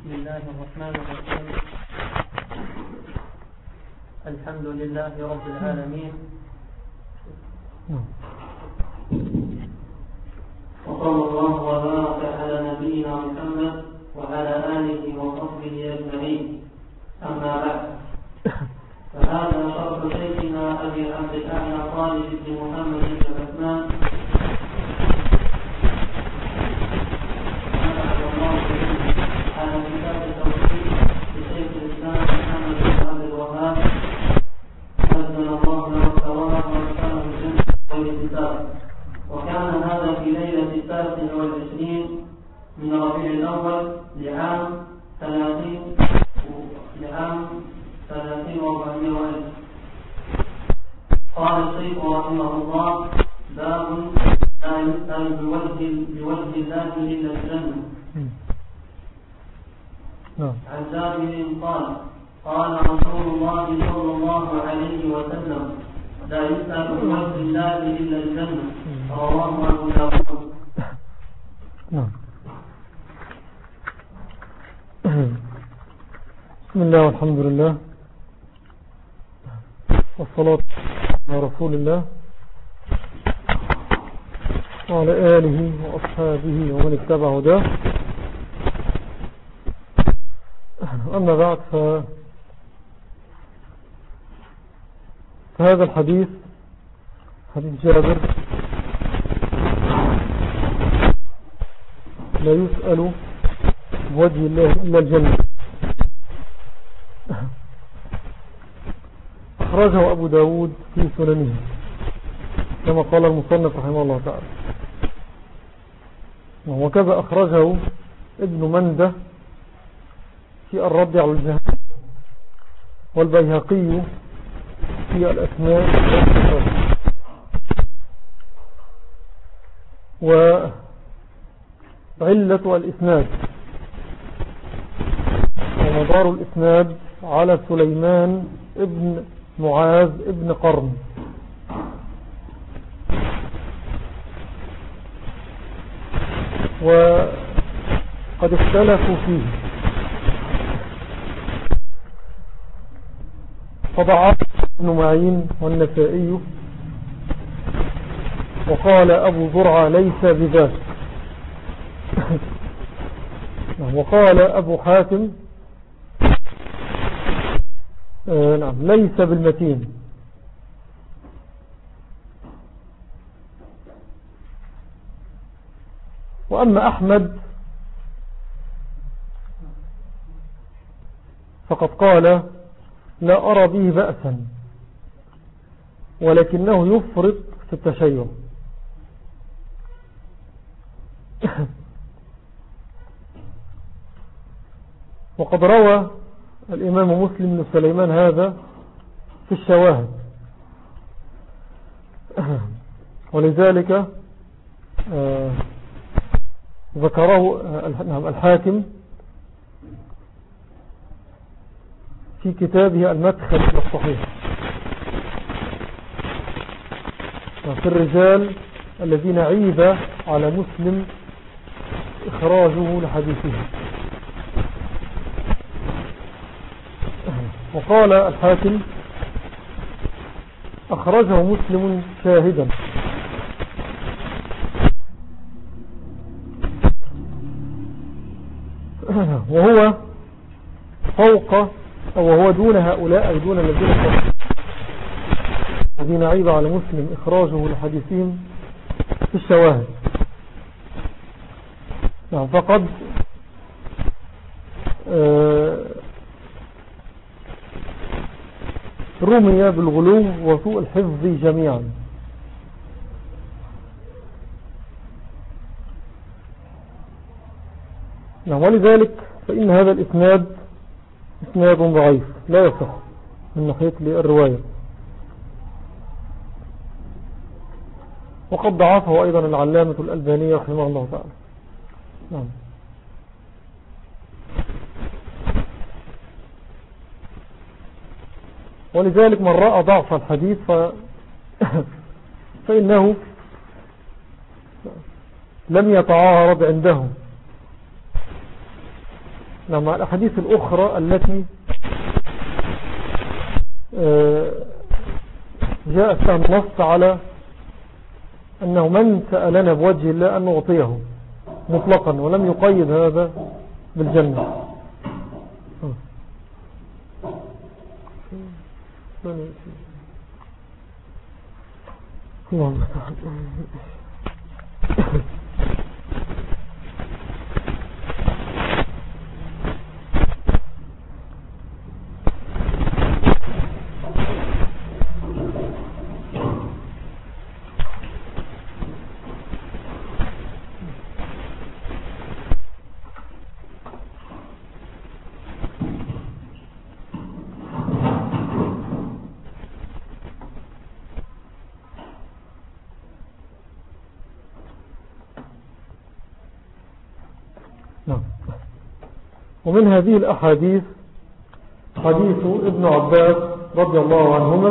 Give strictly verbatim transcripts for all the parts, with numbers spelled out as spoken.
بسم الله الرحمن الرحيم. الحمد لله رب العالمين، وصلى الله وبارك على نبينا محمد وعلى آله وصحبه أجمعين. أما بعد، فهذا شرح شيخنا أبي عبد الأعلى خالد بن محمد بن عثمان على كتاب التوحيد لشيخ الإسلام محمد بن عبد الوهاب أذن الله له الثواب وأسأله الجنة والكتاب. وكان هذا في ليلة التاسع والعشرين من ربيع الأول لعام ثلاثين لعام ثلاثين وأربعمائة وألف. قال الشيخ رحمه الله: باب لا يسأل بوجه بوجه الله إلا الجنة. عن جابر قال: قال رسول الله صلى الله عليه وسلم: لا يسأل بوجه الله إلا الجنة. رواه أبو داود. نعم. بسم الله والحمد لله والصلاة على رسول الله وعلى آله وأصحابه ومن اتبع هداه. أما بعد، ف... فهذا الحديث حديث جابر لا يسأل بوجه الله إلا الجنة. أخرجه أبو داود في سننه كما قال المصنف رحمه الله تعالى، وكذا أخرجه ابن منده في الرد على الجهل، والبيهقي في الأسماء وعلة الإسناد. ومدار الإسناد على سليمان ابن معاذ ابن قرن، وقد اختلفوا فيه فضعف ابن معين والنسائي، وقال أبو زرعة ليس بذاك، وقال أبو حاتم آه نعم ليس بالمتين. وأما أحمد فقد قال: لا أرى به بأسا، ولكنه يفرط في التشيع. وقد روى الإمام مسلم بن سليمان هذا في الشواهد، ولذلك آه ذكره الحاكم في كتابه المدخل الصحيح في الرجال الذين عيب على مسلم إخراجه لحديثه. وقال الحاكم: أخرجه مسلم شاهدا، وهو فوق أو وهو دون هؤلاء أي دون الذين الذين عيب على مسلم إخراجه لحديثهم في الشواهد. نعم. فقد آه رمي بالغلو وسوء الحفظ جميعا. نعم. ولذلك فإن هذا الإسناد إسناد ضعيف لا يصح من ناحية الرواية، وقد ضعفه أيضا العلامة الألباني رحمه الله تعالى. نعم. ولذلك من رأى ضعف الحديث ف... فإنه لم يتعارض عنده نعم الأحاديث الأخرى التي جاء فيها النص على أنه من سألنا بوجه الله أن نعطيه مطلقا، ولم يقيد هذا بالجنة. اللهم نعم. ومن هذه الأحاديث حديث ابن عباس رضي الله عنهما.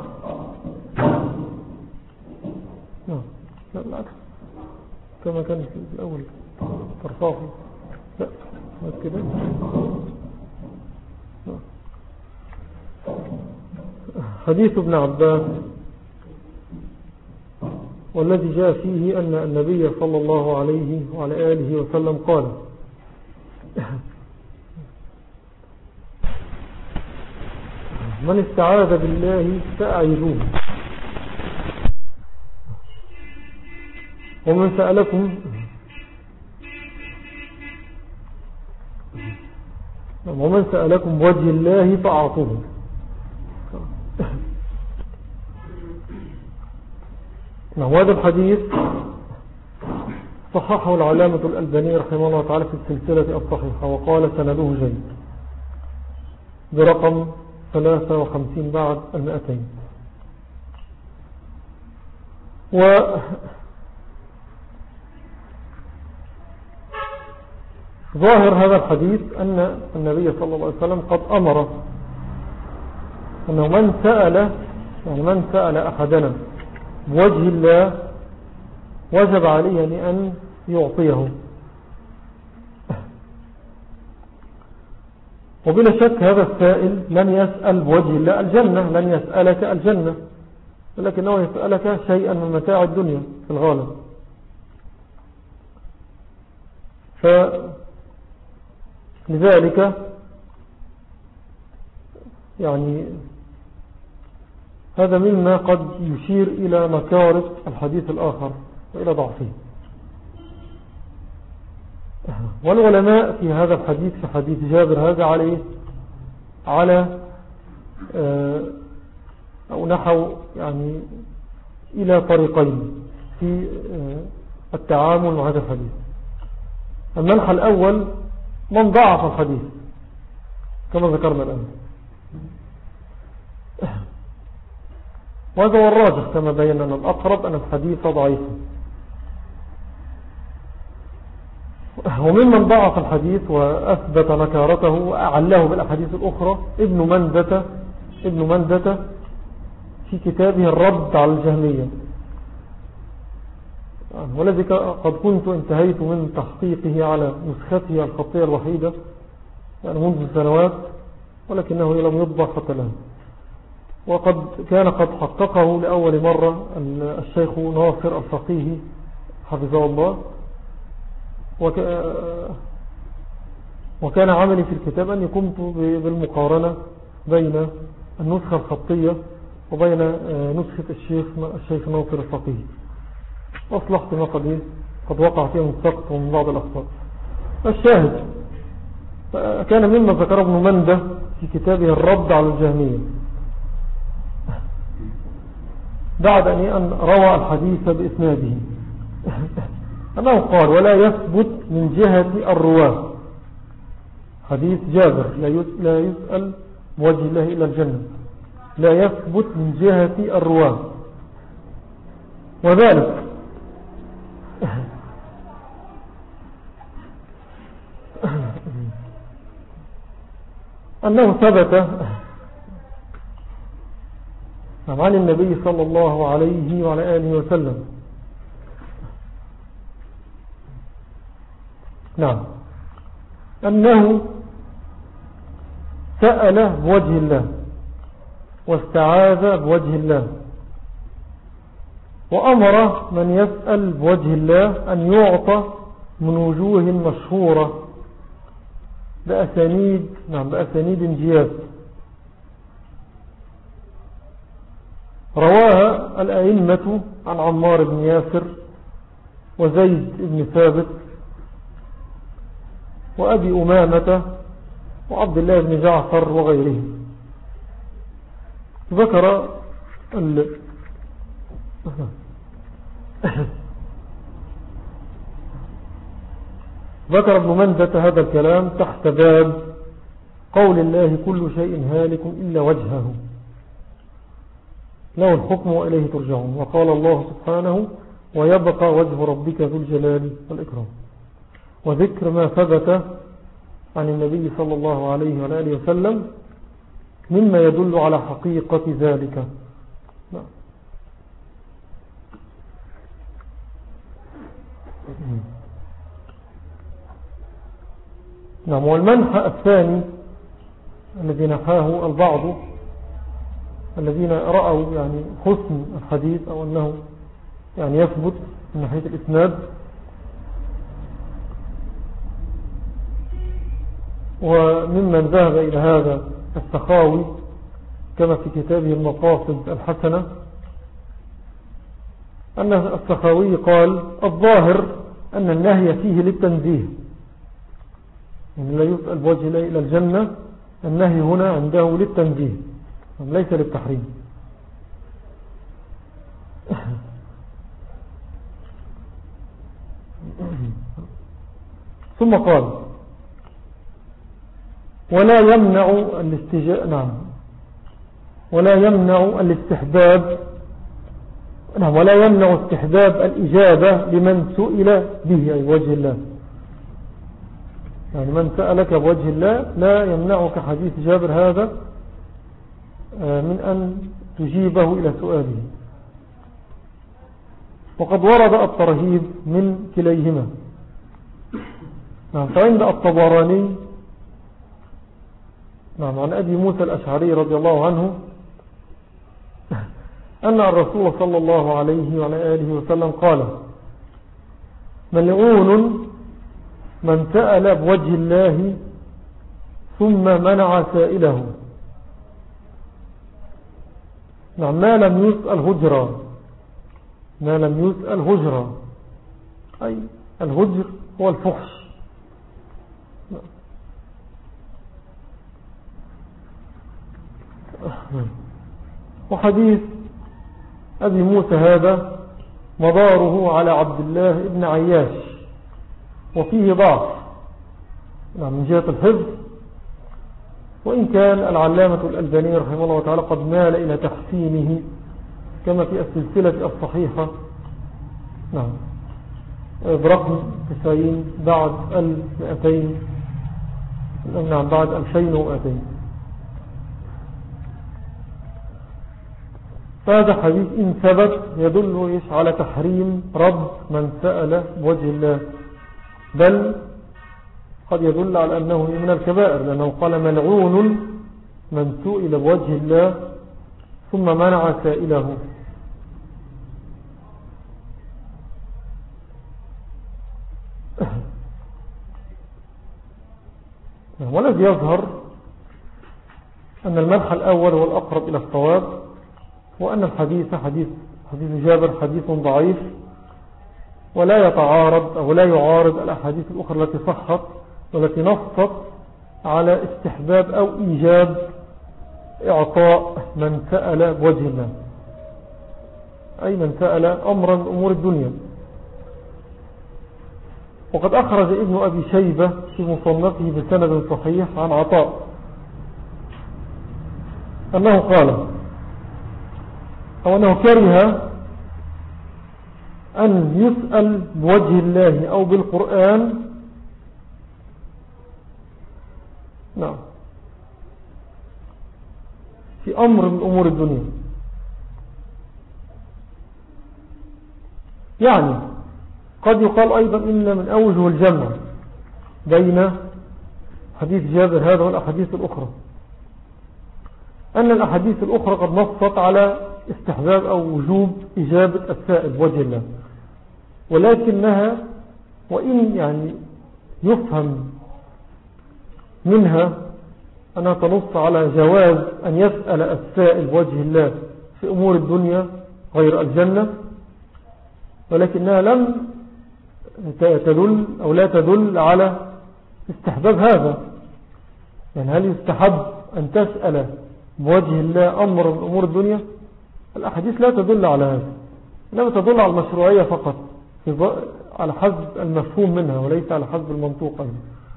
نعم لا بالعكس كما كان في الأول ترفعه، لا ما كده. حديث ابن عباس والذي جاء فيه أن النبي صلى الله عليه وعلى آله وسلم قال: من استعاذ بالله فأعيذوه، ومن سألكم ومن سألكم بوجه الله فأعطوه. هذا الحديث صححه العلامة الألباني رحمه الله تعالى في السلسلة الصحيحة، وقال سنده جيد برقم ثلاثة وخمسين بعد المئتين. وظاهر هذا الحديث أن النبي صلى الله عليه وسلم قد أمر أنه من سأل يعني من سأل أحدنا بوجه الله وجب عليه أن يعطيه. وبلا شك هذا السائل لن يسأل بوجه الله الجنة، لن يسألك الجنة، ولكنه يسألك شيئا من متاع الدنيا في الغالب. فلذلك يعني هذا مما قد يشير إلى مكارث الحديث الآخر وإلى ضعفه. والعلماء في هذا الحديث في حديث جابر هذا عليه على أو نحو يعني إلى طريقين في التعامل مع هذا الحديث. المنحى الأول من ضعف الحديث كما ذكرنا الآن، وهذا هو الراجح كما بينا أن الأقرب أن الحديث ضعيف. وممن ضعف الحديث وأثبت نكارته وأعله بالأحاديث الأخرى ابن مندة ابن مندة في كتابه الرد على الجهمية، والذي قد كنت انتهيت من تحقيقه على نسخته الخطية الوحيدة يعني منذ سنوات، ولكنه لم يطبع حتى الآن. وقد كان قد حققه لأول مرة الشيخ ناصر الفقيه حفظه الله، وكان عملي في الكتاب أني قمت بالمقارنة بين النسخة الخطية وبين نسخة الشيخ الشيخ ناصر الفقيه، وأصلحت ما قد قد وقع فيه من سقط ومن بعض الأخطاء. الشاهد كان مما ذكر ابن مندة في كتابه الرد على الجهمية بعد أن روى الحديث بإسناده أنه قال: ولا يثبت من جهة الرواة، حديث جابر لا يسأل بوجه الله إلى الجنة، لا يثبت من جهة الرواة، وذلك أنه ثبت عن النبي صلى الله عليه وعلى آله وسلم نعم أنه سأل بوجه الله واستعاذ بوجه الله، وأمر من يسأل بوجه الله أن يعطى من وجوه مشهورة بأسانيد نعم بأسانيد جياد رواها الأئمة عن عمار بن ياسر وزيد بن ثابت وأبي أمامة وعبد الله بن جعفر وغيره. ذكر ال... ذكر ابن مندة هذا الكلام تحت باب قول الله كل شيء هالك إلا وجهه له الحكم وإليه ترجعون. وقال الله سبحانه ويبقى وجه ربك ذو الجلال والإكرام، وذكر ما ثبت عن النبي صلى الله عليه وآله وسلم مما يدل على حقيقة ذلك. نعم. والمنحى الثاني الذي نحاه البعض الذين رأوا يعني حسن الحديث أو أنه يعني يثبت من ناحية الإسناد، وممن ذهب إلى هذا السخاوي كما في كتابه المقاصد الحسنة، أن السخاوي قال الظاهر أن النهي فيه للتنزيه، يعني لا يسأل بوجه الله إلى الجنة، النهي هنا عنده للتنزيه ليس للتحريم. ثم قال ولا يمنع الاستجاء نعم ولا يمنع الاستحباب نعم ولا يمنع استحباب الإجابة لمن سئل به أي وجه الله، يعني من سألك بوجه الله لا يمنعك حديث جابر هذا من أن تجيبه إلى سؤاله. وقد ورد الترهيب من كليهما. نعم. فعند الطبراني نعم عن أبي موسى الأشعري رضي الله عنه أن الرسول صلى الله عليه وعلى آله وسلم قال ملعون من سأل بوجه الله ثم منع سائله. نعم. ما لم يسأل هجرا ما لم يسأل هجرا أي الهجر هو الفحش. وحديث أبي موسى هذا مداره على عبد الله بن عياش وفيه ضعف من جهة الحفظ، وإن كان العلامة الألباني رحمه الله تعالى قد مال إلى تحسينه كما في السلسلة الصحيحة نعم برقم تسعين بعد المئتين نعم بعد ألفين ومئتين. فهذا حديث إن ثبت يدل على تحريم رد من سأل بوجه الله، بل قد يدل على أنه من الكبائر، لأنه قال ملعون من سئل بوجه الله ثم منع سائله. والذي يظهر أن المدح الأول هو الأقرب إلى الصواب، وأن الحديث حديث حديث جابر حديث ضعيف ولا يتعارض أو لا يعارض الأحاديث الأخرى التي صحت والتي نصت على استحباب أو إيجاب إعطاء من سأل بوجه الله، أي من سأل أمرا من أمور الدنيا. وقد أخرج ابن أبي شيبة في مصنفه بسند صحيح عن عطاء أنه قال أو أنه كره أن يسأل بوجه الله أو بالقرآن نعم في أمر من أمور الدنيا. يعني قد يقال أيضا إن من أوجه الجمع بين حديث جابر هذا والأحاديث الأخرى أن الأحاديث الأخرى قد نصت على استحباب أو وجوب إجابة السائل بوجه الله، ولكنها وإن يعني يفهم منها أنها تنص على جواز أن يسأل السائل بوجه الله في أمور الدنيا غير الجنة، ولكنها لم تدل أو لا تدل على استحباب هذا. يعني هل يستحب أن تسأل بوجه الله أمر من أمور الدنيا؟ الأحاديث لا تدل على هذا، إنما تدل على المشروعية فقط على حسب المفهوم منها وليس على حسب المنطوق أيضا.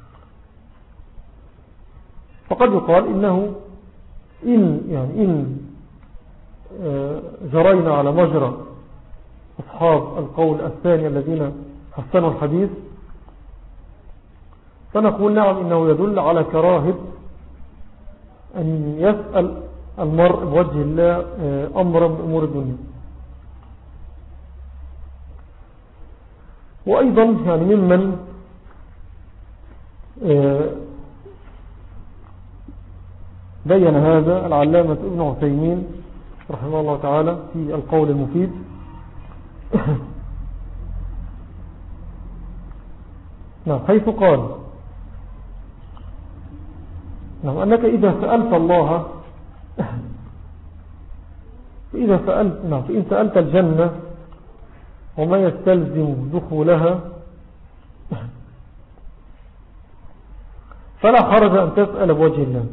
فقد يقال إنه إن, يعني إن جرينا على مجرى أصحاب القول الثاني الذين حسنوا الحديث فنقول نعم إنه يدل على كراهة أن يسأل المرء بوجه الله أمرا من أمور الدنيا. وأيضا يعني ممن بين هذا العلامة ابن عثيمين رحمه الله تعالى في القول المفيد نعم حيث قال نعم أنك إذا سألت الله فإذا سألت نعم فإن سألت الجنة وما يستلزم دخولها فلا حرج أن تسأل بوجه الله.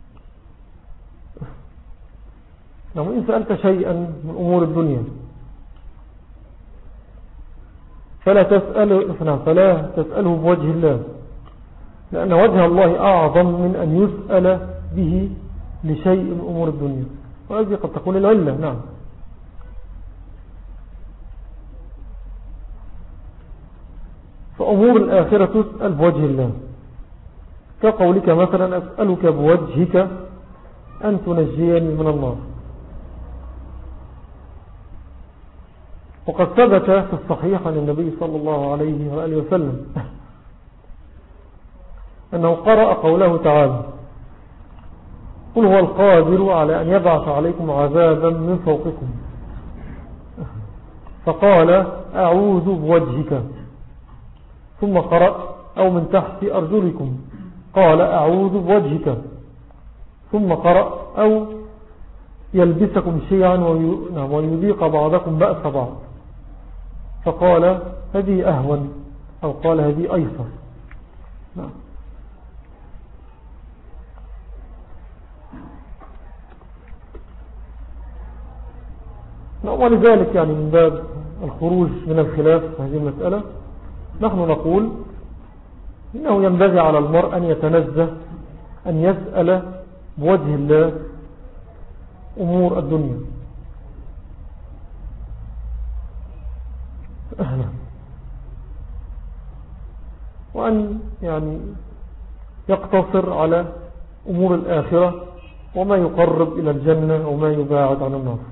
نعم إن سألت شيئا من أمور الدنيا فلا تسأل فلا تسأله بوجه الله، لأن وجه الله أعظم من أن يسأل به لشيء من أمور الدنيا، وهذه قد تكون العلة. نعم فأمور الآخرة تسأل بوجه الله، كقولك مثلا أسألك بوجهك أن تنجيني من النار. وقد ثبت في الصحيح عن النبي صلى الله عليه وآله وسلم أنه قرأ قوله تعالى قل هو القادر على أن يبعث عليكم عذابا من فوقكم، فقال أعوذ بوجهك، ثم قرأ أو من تحت أرجلكم، قال أعوذ بوجهك، ثم قرأ أو يلبسكم شيئا ويذيق بعضكم بأس بعض، فقال هذه أهون أو قال هذه أيسر. نعم ولذلك يعني من باب الخروج من الخلاف في هذه المسألة نحن نقول إنه ينبغي على المرء أن يتنزه أن يسأل بوجه الله أمور الدنيا، وأن يعني يقتصر على أمور الآخرة وما يقرب إلى الجنة وما يباعد عن النار.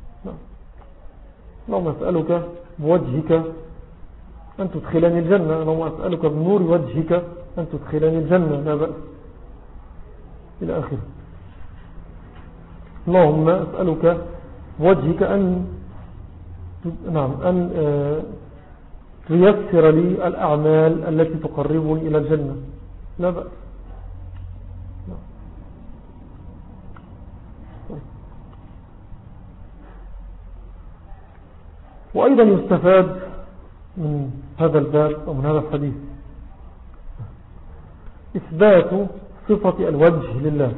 اللهم أسألك بوجهك أن تدخلني الجنة، اللهم أسألك بنور وجهك أن تدخلني الجنة، لا بأس إلى آخره. اللهم أسألك بوجهك أن نعم أن تيسر لي الأعمال التي تقربني إلى الجنة، لا بأس. وأيضا يستفاد من هذا الباب ومن هذا الحديث إثبات صفة الوجه لله،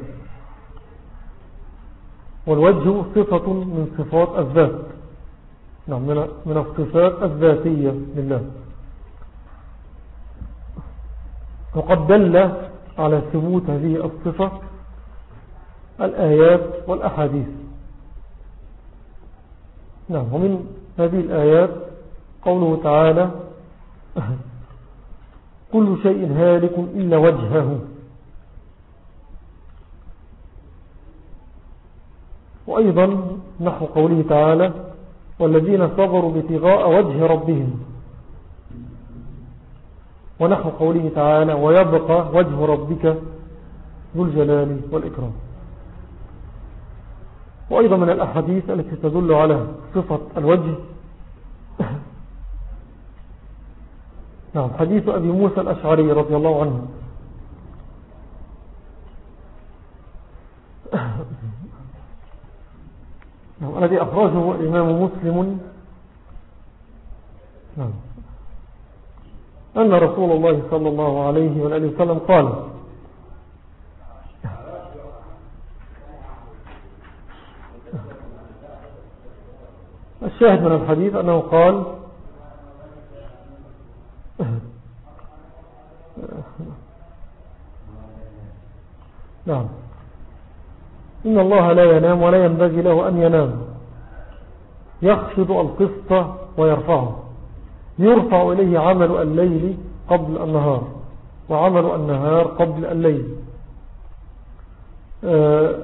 والوجه صفة من صفات الذات، نعم من الصفات الذاتية لله، وقد دل على ثبوت هذه الصفة الآيات والأحاديث. نعم ومن هذه الآيات قوله تعالى كل شيء هالك إلا وجهه، وأيضا نحو قوله تعالى والذين صبروا ابتغاء وجه ربهم، ونحو قوله تعالى ويبقى وجه ربك ذو الجلال والإكرام. وأيضا من الأحاديث التي تدل على صفة الوجه نعم حديث أبي موسى الأشعري رضي الله عنه نعم الذي أخرجه الإمام مسلم نعم أن رسول الله صلى الله عليه وآله وسلم قال الشاهد من الحديث أنه قال نعم إن الله لا ينام ولا ينبغي له أن ينام يخفض القسط ويرفعه يرفع إليه عمل الليل قبل النهار وعمل النهار قبل الليل آه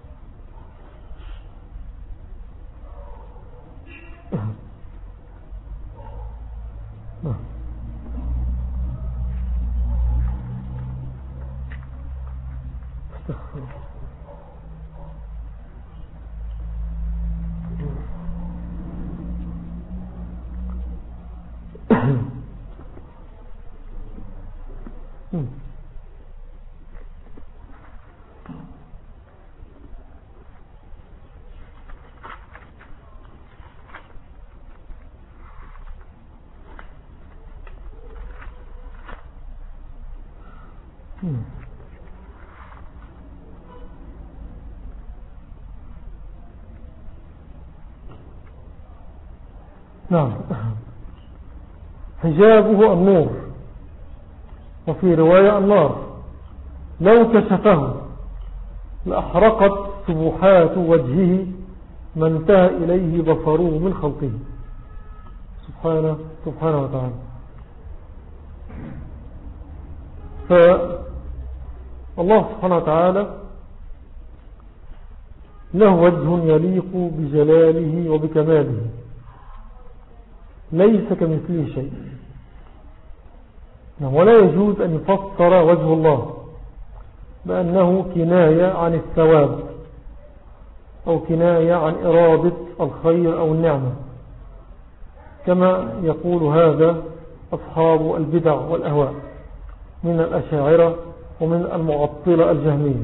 نعم حجابه النور وفي رواية النار لو كشفه لأحرقت سبحات وجهه ما انتهى إليه بصره من خلقه سبحانه سبحانه وتعالى. فالله سبحانه وتعالى له وجه يليق بجلاله وبكماله ليس كمثله شيء ولا يجوز أن يفسر وجه الله بأنه كناية عن الثواب أو كناية عن إرادة الخير أو النعمة كما يقول هذا أصحاب البدع والأهواء من الأشاعرة ومن المعطلة الجهمية.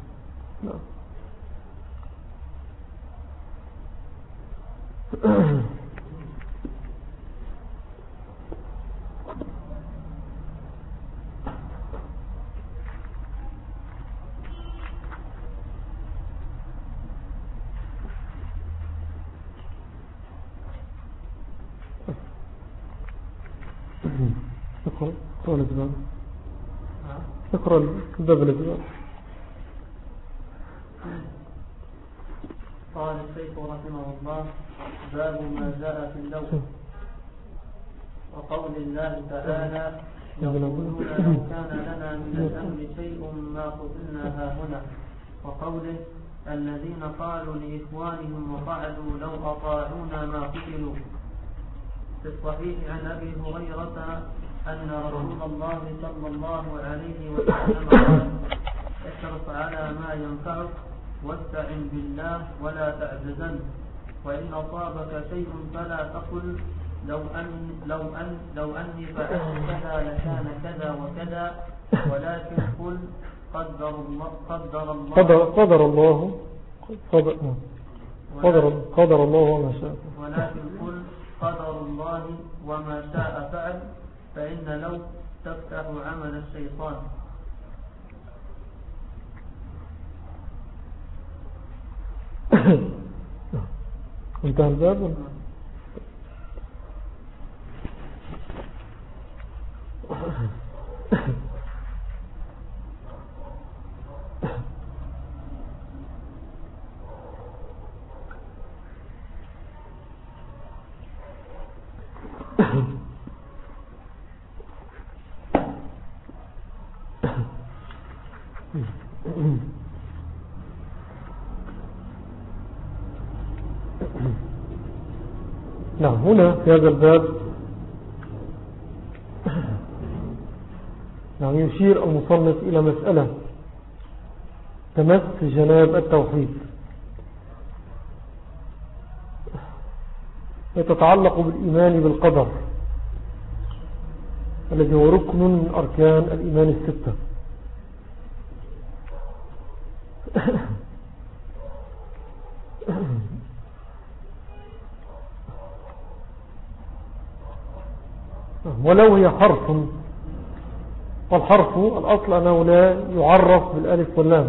اقرأ اقرأ الجبال اقرأ الباب الجبال. قال الشيخ رحمه الله باب ما جاء في اللوح وقول الله تعالى يقولون لو كان لنا من الأمر شيء ما قتلنا هاهنا وقوله الذين قالوا لإخوانهم وقعدوا لو أطاعونا ما قتلوا. في الصحيح عن أبي هريرة أن رسول الله صلى الله عليه وسلم قال احرص على ما ينفعك واستعن بالله ولا تعجزن وإن أصابك شيء فلا تقل لو أن لو أن لو أني فعلت كذا لكان كذا وكذا ولكن قل قدر الله قدر الله قدر, قدر الله قدر, قدر, قدر الله وما شاء ولكن قل قدر الله وما شاء فعل فإن لو تفتح عمل الشيطان. انتهى الباب. نعم هنا في هذا الباب نعم يشير المصنف إلى مسألة تمس جناب التوحيد تتعلق بالإيمان بالقدر الذي هو ركن من أركان الإيمان الستة. ولو هي حرف، والحرف الأصل أنه لا يعرف بالألف واللام،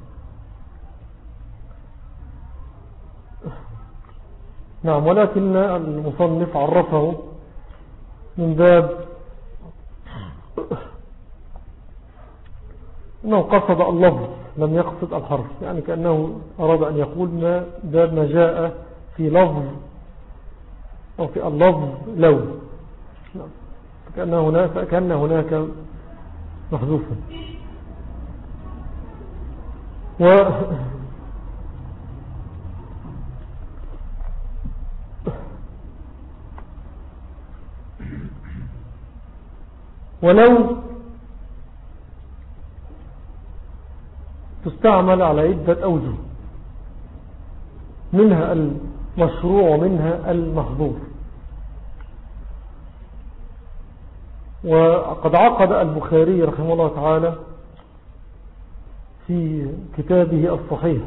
نعم، ولكن المصنف عرفه من باب أنه قصد اللفظ لم يقصد الحرف، يعني كأنه أراد أن يقول ما باب ما جاء في لفظ أو في اللفظ لو، كأن هناك, كأن هناك محذوفا. و ولو تستعمل على عدة أوجه، منها المشروع ومنها المحظور. وقد عقد البخاري رحمه الله تعالى في كتابه الصحيح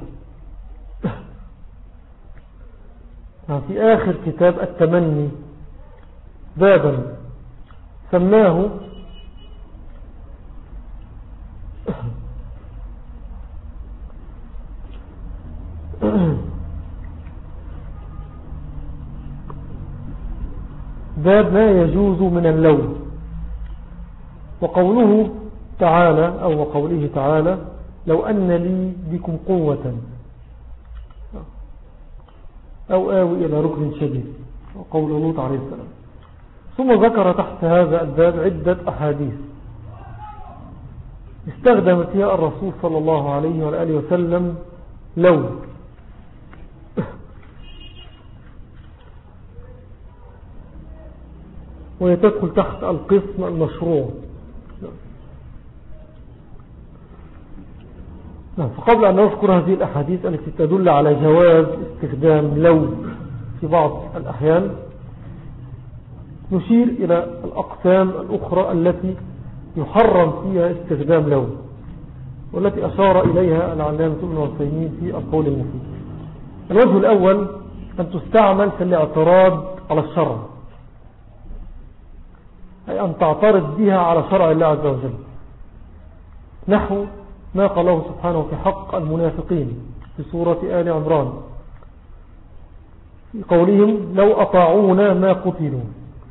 في آخر كتاب التمني بابا سماه باب ما يجوز من اللون. وقوله تعالى أو وقوله تعالى لو أن لي بكم قوة أو آوي إلى ركن شديد، وقول لوط عليه السلام. ثم ذكر تحت هذا الباب عدة أحاديث استخدم فيها الرسول صلى الله عليه وآله وسلم لو، ويتدخل تحت القسم المشروع. فقبل أن نذكر هذه الأحاديث التي تدل على جواز استخدام لو في بعض الأحيان، نشير إلى الأقسام الأخرى التي يحرم فيها استخدام لو، والتي أشار إليها العلامة ابن عثيمين في القول المفيد. الوجه الأول أن تستعمل في الاعتراض على الشرع، أي أن تعترض بها على شرع الله عز وجل، نحو ما قاله سبحانه في حق المنافقين في سورة آل عمران في قولهم لو أطاعونا ما قتلوا،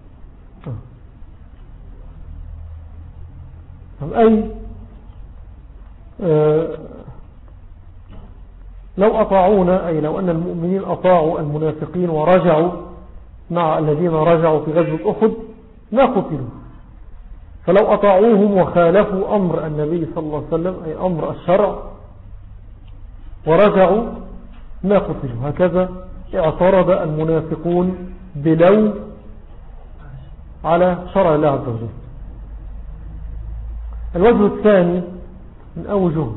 أي آه لو أطاعونا، أي لو أن المؤمنين أطاعوا المنافقين ورجعوا مع الذين رجعوا في غزوة أحد ما قتلوا، فلو أطاعوهم وخالفوا أمر النبي صلى الله عليه وسلم أي أمر الشرع ورجعوا ما قتلوا. هكذا اعترض المنافقون بلو على شرع الله عز وجل. الوجه الثاني من أوجه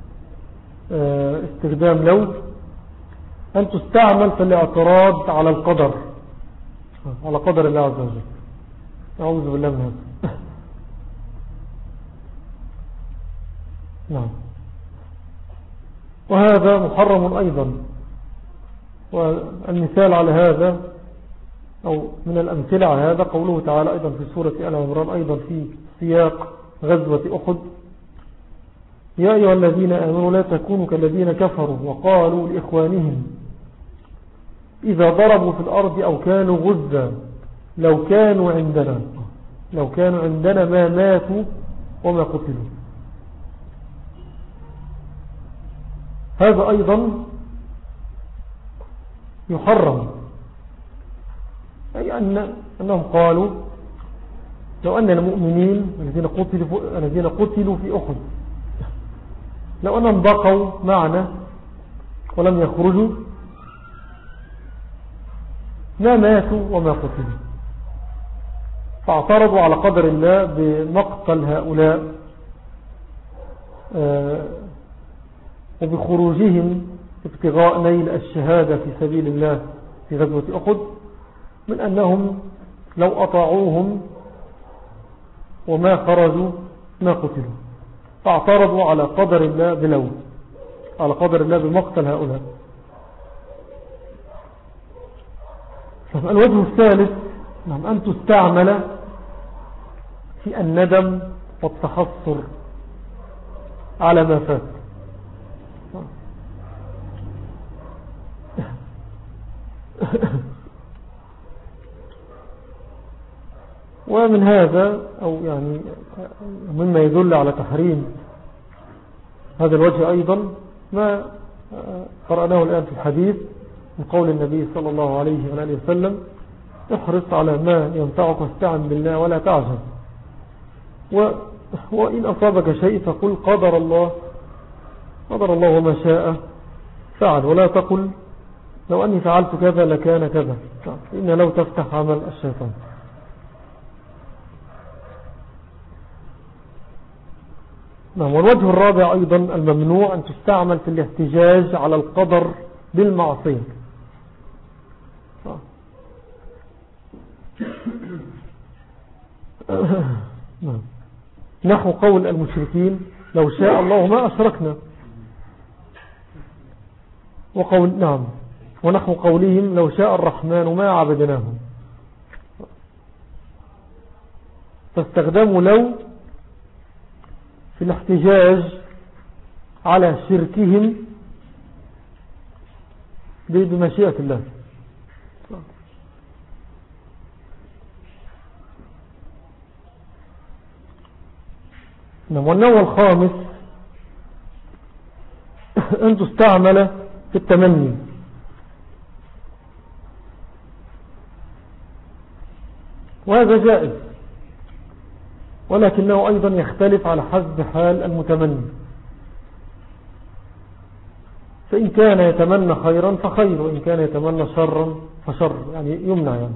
استخدام لو أن تستعمل في الاعتراض على القدر، على قدر الله عز وجل. أعوذ بالله من هذا. نعم، وهذا محرم أيضا. والمثال على هذا أو من الأمثلة على هذا قوله تعالى أيضا في سورة آل عمران أيضا في سياق غزوة أحد يا أيها الذين آمنوا لا تكونوا كالذين كفروا وقالوا لإخوانهم إذا ضربوا في الأرض أو كانوا غزا لو كانوا عندنا لو كانوا عندنا ما ماتوا وما قتلوا. هذا أيضا يحرم، أي أن أنهم قالوا لو أن المؤمنين الذين قتلوا, الذين قتلوا في أحد لو أنهم بقوا معنا ولم يخرجوا ما ماتوا وما قتلوا، فاعترضوا على قدر الله بمقتل هؤلاء وبخروجهم ابتغاء نيل الشهادة في سبيل الله في غزوة أحد، من أنهم لو أطاعوهم وما خرجوا ما قتلوا، فاعترضوا على قدر الله بلو على قدر الله بمقتل هؤلاء. الوجه الثالث أن تستعمل في الندم والتحصر على ما فات. ومن هذا أو يعني مما يدل على تحريم هذا الوجه أيضا ما قرأناه الآن في الحديث من قول النبي صلى الله عليه وآله وسلم: احرص على ما ينفعك واستعن بالله ولا تعجز، وإن أصابك شيء فقل قدر الله قدر الله وما شاء فعل، ولا تقل لو أني فعلت كذا لكان كذا، إن لو تفتح عمل الشيطان. نعم. والوجه الرابع أيضا الممنوع أن تستعمل في الاحتجاج على القدر بالمعصية. نحو قول المشركين: لو شاء الله ما أشركنا. وقول نعم ونحو قولهم: لو شاء الرحمن ما عبدناهم. فاستخدموا لو في الاحتجاج على شركهم بمشيئة الله. والنوع الخامس أن تستعمل في التمني، وهذا جائز، ولكنه أيضا يختلف على حسب حال المتمني. فإن كان يتمنى خيرا فخير، وإن كان يتمنى شرا فشر، يعني يمنع يعني.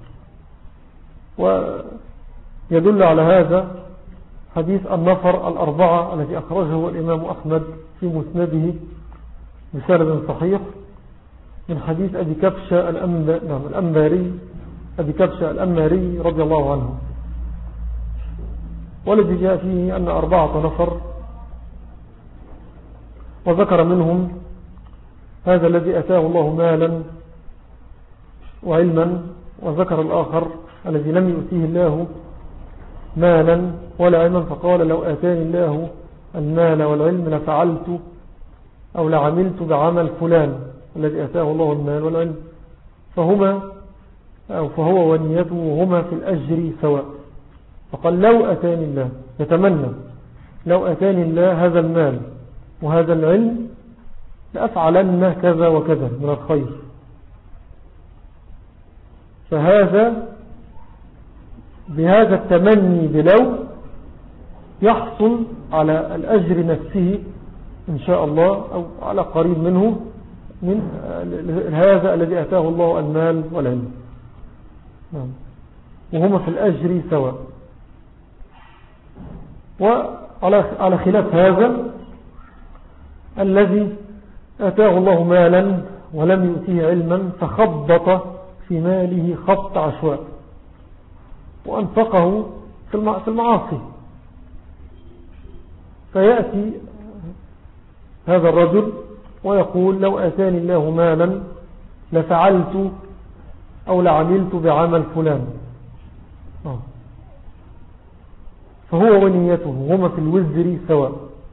ويدل على هذا حديث النفر الأربعة الذي أخرجه الإمام أحمد في مسنده بسند صحيح من حديث أبي كبشة الأنباري أبي كبشة الأنباري رضي الله عنه، والذي جاء فيه أن أربعة نفر، وذكر منهم هذا الذي أتاه الله مالا وعلما، وذكر الآخر الذي لم يؤتيه الله مالا ولا علما، فقال: لو آتاني الله المال والعلم لفعلت أو لعملت بعمل فلان الذي آتاه الله المال والعلم، فهما أو فهو ونيته وهما في الأجر سواء. فقال: لو أتاني الله، يتمنى لو أتاني الله هذا المال وهذا العلم لأفعلن كذا وكذا من الخير. فهذا بهذا التمني بلو يحصل على الأجر نفسه إن شاء الله، أو على قريب منه من هذا الذي أتاه الله المال والعلم، وهما في الأجر سواء. وعلى خلاف هذا الذي أتاه الله مالا ولم يؤتيه علما فخبط في ماله خبط عشواء وأنفقه في المعاصي، فيأتي هذا الرجل ويقول: لو أتاني الله مالا لفعلت أو لعملت بعمل فلان، فهو ونيته هما في الوزر سواء.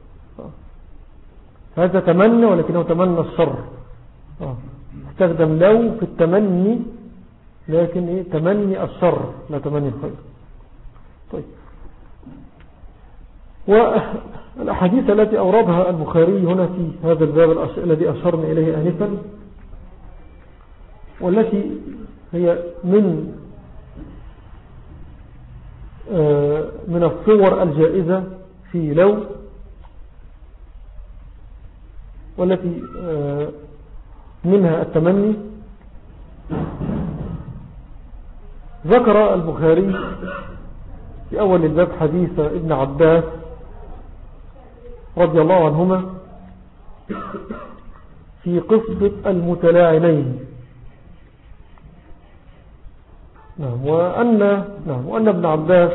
هذا تمنى ولكنه تمنى الشر، استخدم لو في التمني، لكن إيه؟ تمني الشر لا تمني الخير. طيب، والأحاديث التي أوردها البخاري هنا في هذا الباب الذي أشرنا إليه آنفا، والتي هي من من الصور الجائزة في لو، والتي منها التمني. ذكر البخاري في أول الباب حديث ابن عباس رضي الله عنهما في قصة المتلاعنين، نعم وأن, نعم وأن ابن عباس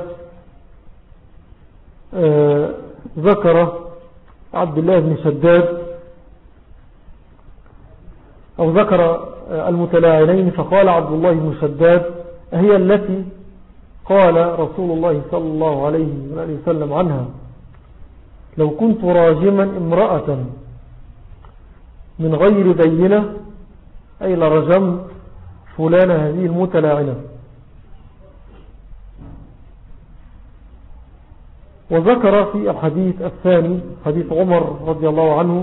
آه ذكر عبد الله بن شداد أو ذكر المتلاعنين فقال عبد الله بن شداد هي التي قال رسول الله صلى الله عليه وسلم عنها لو كنت راجما امرأة من غير بينة أي لرجمت فلان هذه المتلاعنة. وذكر في الحديث الثاني حديث عمر رضي الله عنه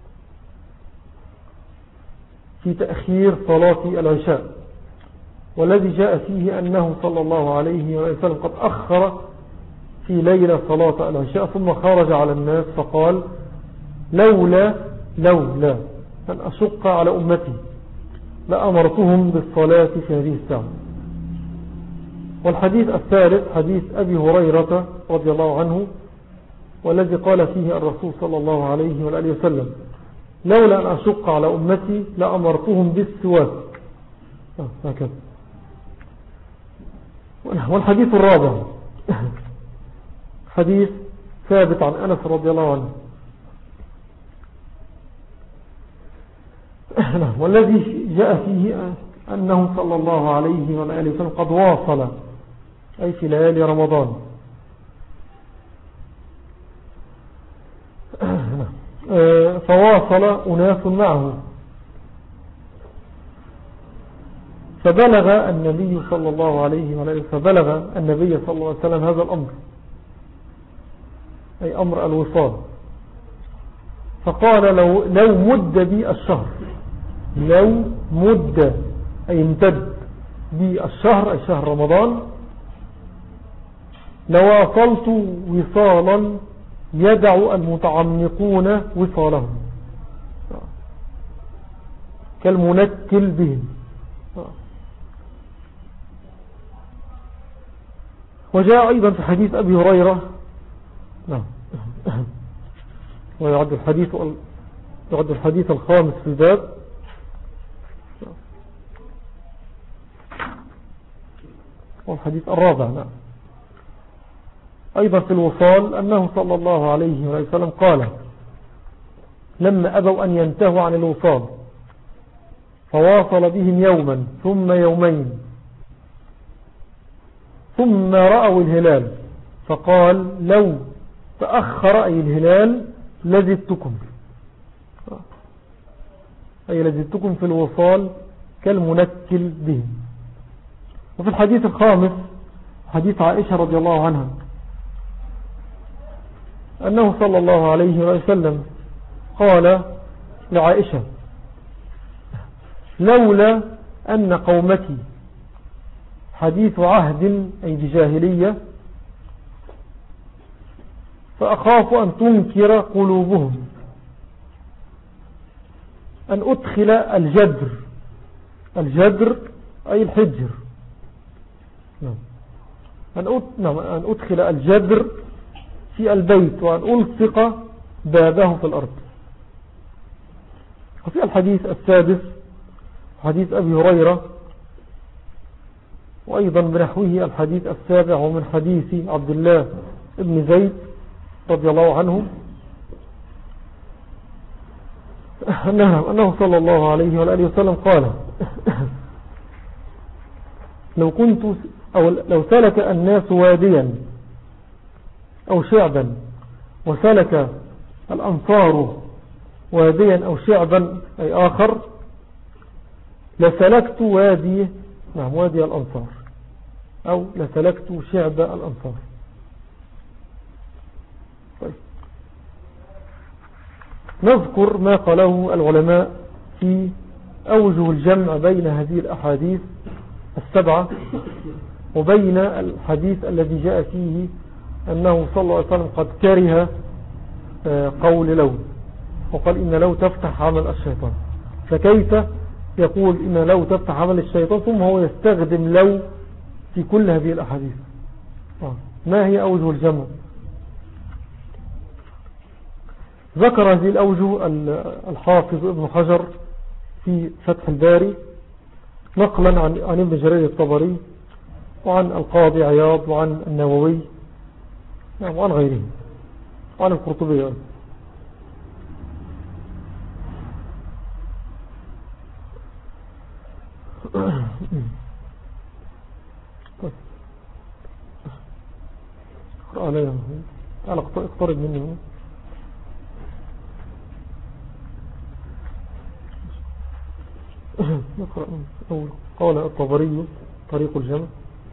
في تأخير صلاة العشاء والذي جاء فيه أنه صلى الله عليه وسلم قد أخر في ليلة صلاة العشاء ثم خرج على الناس فقال لولا لولا أن أشق على أمتي لأمرتهم بالصلاة في هذه الساعة. والحديث الثالث حديث أبي هريرة رضي الله عنه والذي قال فيه الرسول صلى الله عليه وآله وسلم لولا أن أشق على أمتي لأمرتهم بالسواك. هكذا. والحديث الرابع حديث ثابت عن أنس رضي الله عنه والذي جاء فيه أنه صلى الله عليه وآله وسلم قد واصل أي في ليالي رمضان فواصل أناس معه فبلغ النبي صلى الله عليه وآله فبلغ النبي صلى الله عليه وسلم هذا الأمر أي أمر الوصال فقال لو, لو مد بي الشهر لو مد أي امتد بي الشهر أي شهر رمضان لواصلت وصالا يدع المتعمقون وصالهم كالمنكل بهم. وجاء أيضا في حديث أبي هريرة نعم ويعد الحديث يعد الحديث الخامس في الباب والحديث الرابع نعم أيضا في الوصال أنه صلى الله عليه وسلم قال لما أبوا أن ينتهوا عن الوصال فواصل بهم يوما ثم يومين ثم رأوا الهلال فقال لو تأخر أي الهلال لزدتكم أي لزدتكم في الوصال كالمنكل بهم. وفي الحديث الخامس حديث عائشة رضي الله عنها أنه صلى الله عليه وسلم قال لعائشة لولا أن قومتي حديث عهد أي بجاهلية فأخاف أن تنكر قلوبهم أن أدخل الجدر الجدر أي الحجر أن أدخل الجدر في البيت وأن ألصق بابه في الأرض. وفي الحديث السادس حديث أبي هريرة وأيضا بنحوه الحديث السابع ومن حديث عبد الله ابن زيد رضي الله عنه أنه صلى الله عليه وآله وسلم قال لو كنت أو لو سلك الناس واديا أو شعبا وسلك الأنصار واديا أو شعبا أي آخر لسلكت وادي نعم وادي الأنصار أو لسلكت شعب الأنصار. طيب. نذكر ما قاله العلماء في أوجه الجمع بين هذه الأحاديث السبعة وبين الحديث الذي جاء فيه أنه صلى الله عليه وسلم قد كره قول لو وقال إن لو تفتح عمل الشيطان. فكيف يقول إن لو تفتح عمل الشيطان ثم هو يستخدم لو في كل هذه الأحاديث؟ ما هي أوجه الجمع؟ ذكر هذه الأوجه الحافظ ابن حجر في فتح الباري نقلا عن ابن جرير الطبري وعن القاضي عياض وعن النووي وعن غيرهم وعن القرطبي. اقرأ علي تعال اقترب مني. نقرأ أول قال الطبري طريق الجمع.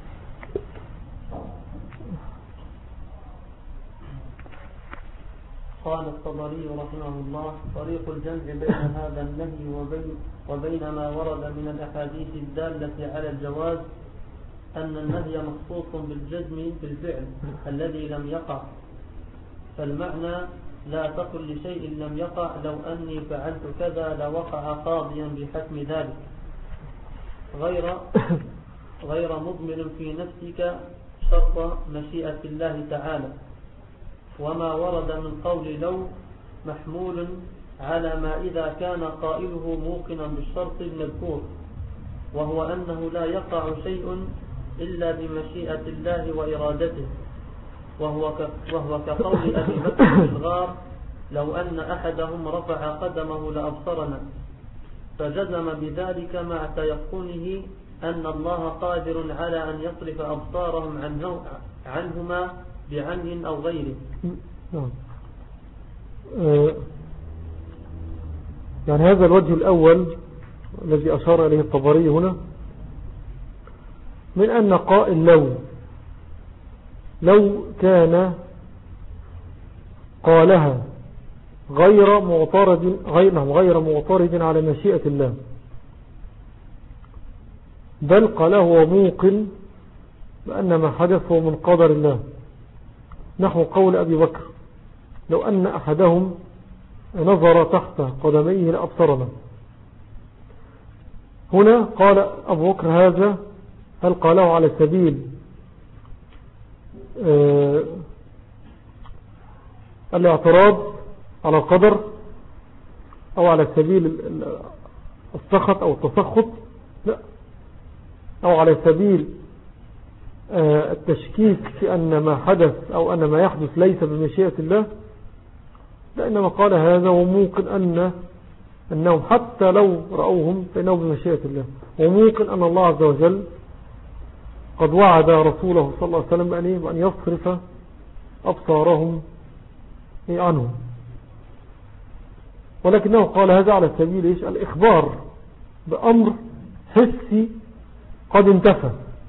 قال الطبري رحمه الله: طريق الجمع بين هذا النهي وبين, وبين ما ورد من الأحاديث الدالة على الجواز أن النهي مخصوص بالجزم بالفعل الذي لم يقع، فالمعنى لا تقل لشيء لم يقع لو أني فعلت كذا لوقع قاضيا بحكم ذلك، غير غير مضمن في نفسك شرط مشيئة الله تعالى. وما ورد من قول لو محمول على ما إذا كان قائله موقنا بالشرط المذكور، وهو أنه لا يقع شيء إلا بمشيئة الله وإرادته، وهو وهو كقول أبي بكر في الغار: لو أن أحدهم رفع قدمه لأبصرنا، فجزم بذلك مع تيقنه أن الله قادر على أن يصرف أبصارهم عنه عنهما بعمل أو غيره. يعني هذا الوجه الأول الذي أشار إليه الطبري هنا من أن قائل لو لو كان قالها غير معترض غير غير معترض على مشيئة الله، بل قاله وموقن بأن ما حدث هو من قدر الله، نحو قول أبي بكر: لو أن أحدهم نظر تحت قدميه لأبصرنا. هنا قال أبو بكر هذا هل قاله على سبيل آه الاعتراض على القدر أو على سبيل السخط أو التسخط؟ لا، أو على سبيل آه التشكيك في أن ما حدث أو أن ما يحدث ليس بمشيئة الله، لأنما قال هذا وممكن أن أنهم حتى لو رأوهم فإنه بمشيئة الله، وممكن أن الله عز وجل قد وعد رسوله صلى الله عليه وسلم بأن يصرف أبصارهم عنه، ولكنه قال هذا على سبيل إيش؟ الإخبار بأمر حسي قد انتفى،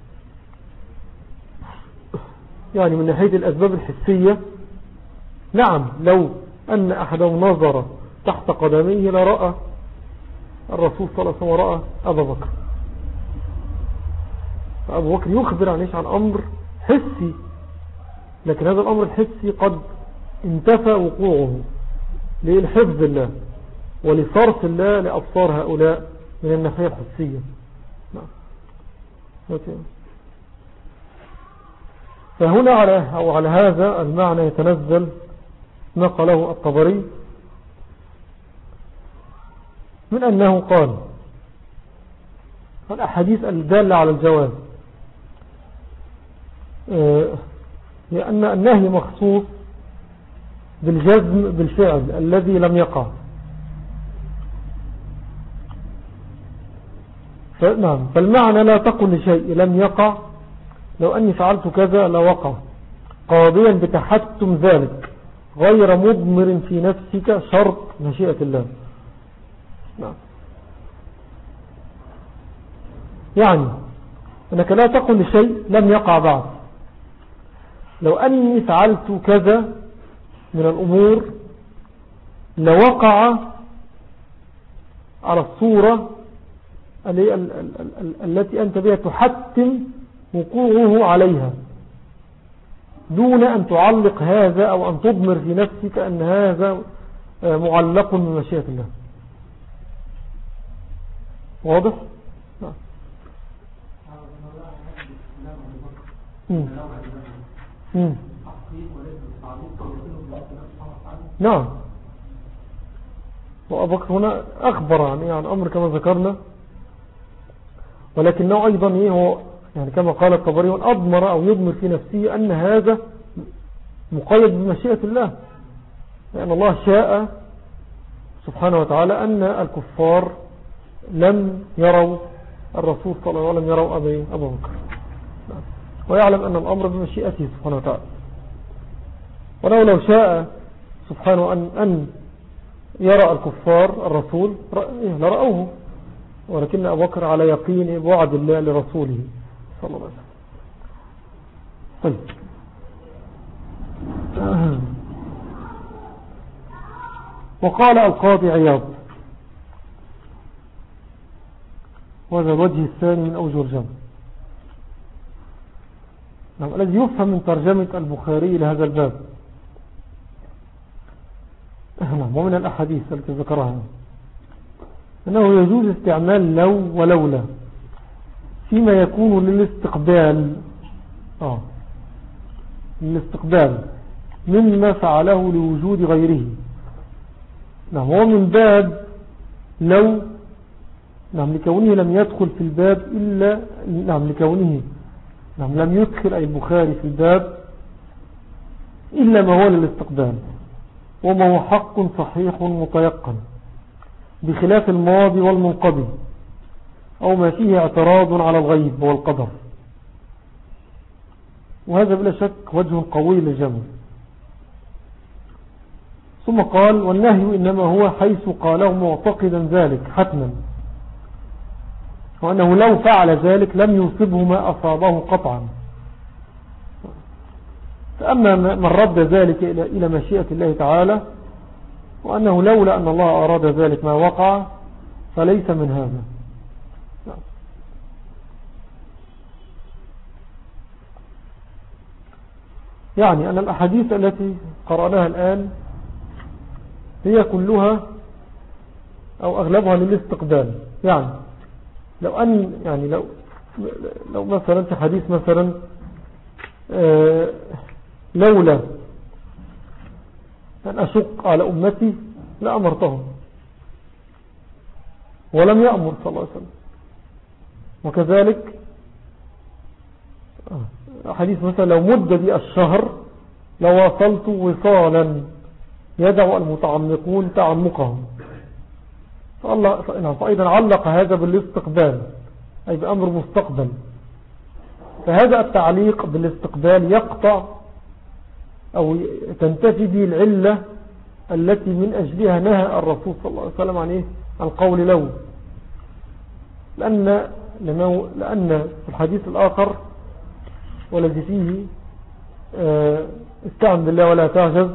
يعني من ناحية الأسباب الحسية نعم لو أن أحدهم نظر تحت قدميه لرأى الرسول صلى الله عليه وسلم ورأى أبا بكر، فأبو بكر يخبر عن إيش؟ عن أمر حسي، لكن هذا الأمر الحسي قد انتفى وقوعه للحفظ الله ولصرف الله لأبصار هؤلاء من الناحية الحسية. فهنا على أو على هذا المعنى يتنزل ما قاله الطبري من أنه قال الأحاديث الدالة على الجواز لأن النهي مخصوص بالجزم بالفعل الذي لم يقع. نعم، فالمعنى لا تقل لشيء لم يقع لو أني فعلت كذا لوقع، قاضيا بتحتم ذلك غير مضمر في نفسك شرط مشيئة الله. نعم، يعني أنك لا تقل لشيء لم يقع بعد، لو أني فعلت كذا من الأمور لوقع على الصورة التي أنت بها تحتم وقوعه عليها، دون أن تعلق هذا أو أن تضمر في نفسك أن هذا معلق من مشيئة الله. واضح؟ نعم. مم. مم. نعم، وأبو بكر هنا أخبر عن يعني أمر كما ذكرنا، ولكنه أيضا هو يعني كما قال الطبري أضمر أو يضمر في نفسه أن هذا مقيد بمشيئة الله، لأن الله شاء سبحانه وتعالى أن الكفار لم يروا الرسول صلى الله عليه وسلم يروا أبي أبو بكر، ويعلم أن الأمر بمشيئته سبحانه وتعالى. ولو لو شاء سبحانه أن, أن يرى الكفار الرسول لرأوه، ولكن أبو بكر على يقين بوعد الله لرسوله صلى الله عليه وسلم. طيب وقال القاضي عياض، وهذا الوجه الثاني من أوجه الجمع، نعم، الذي يفهم من ترجمة البخاري لهذا الباب، نعم، ومن الأحاديث التي ذكرها، أنه يجوز استعمال لو ولولا فيما يكون للاستقبال آه للاستقبال مما فعله لوجود غيره. نعم، هو من باب لو، نعم، لكونه لم يدخل في الباب إلا، نعم، لكونه، نعم، لم يدخل أي البخاري في الباب إلا ما هو للاستقبال، وما هو حق صحيح متيقن، بخلاف الماضي والمنقضي أو ما فيه اعتراض على الغيب والقدر. وهذا بلا شك وجه قوي للجمع. ثم قال والنهي إنما هو حيث قاله معتقدا ذلك حتما، وأنه لو فعل ذلك لم يصبه ما أصابه قطعا. فأما من رد ذلك إلى مشيئة الله تعالى، وأنه لولا أن الله أراد ذلك ما وقع، فليس من هذا. يعني أن الأحاديث التي قرأناها الآن هي كلها أو أغلبها للاستقبال. يعني لو أن يعني لو لو مثلا في حديث مثلا آه لولا أن أشق على أمتي لأمرتهم، ولم يأمر صلى الله عليه وسلم. وكذلك حديث مثلا لو مد بي الشهر لواصلت وصالا يدعو المتعمقون تعمقهم. فأيضا علق هذا بالاستقبال أي بأمر مستقبل. فهذا التعليق بالاستقبال يقطع أو تنتفي به العلة التي من أجلها نهى الرسول صلى الله عليه وسلم عن إيه؟ عن قول لو، لأن, لأن في الحديث الآخر والذي فيه استعن بالله ولا تعجز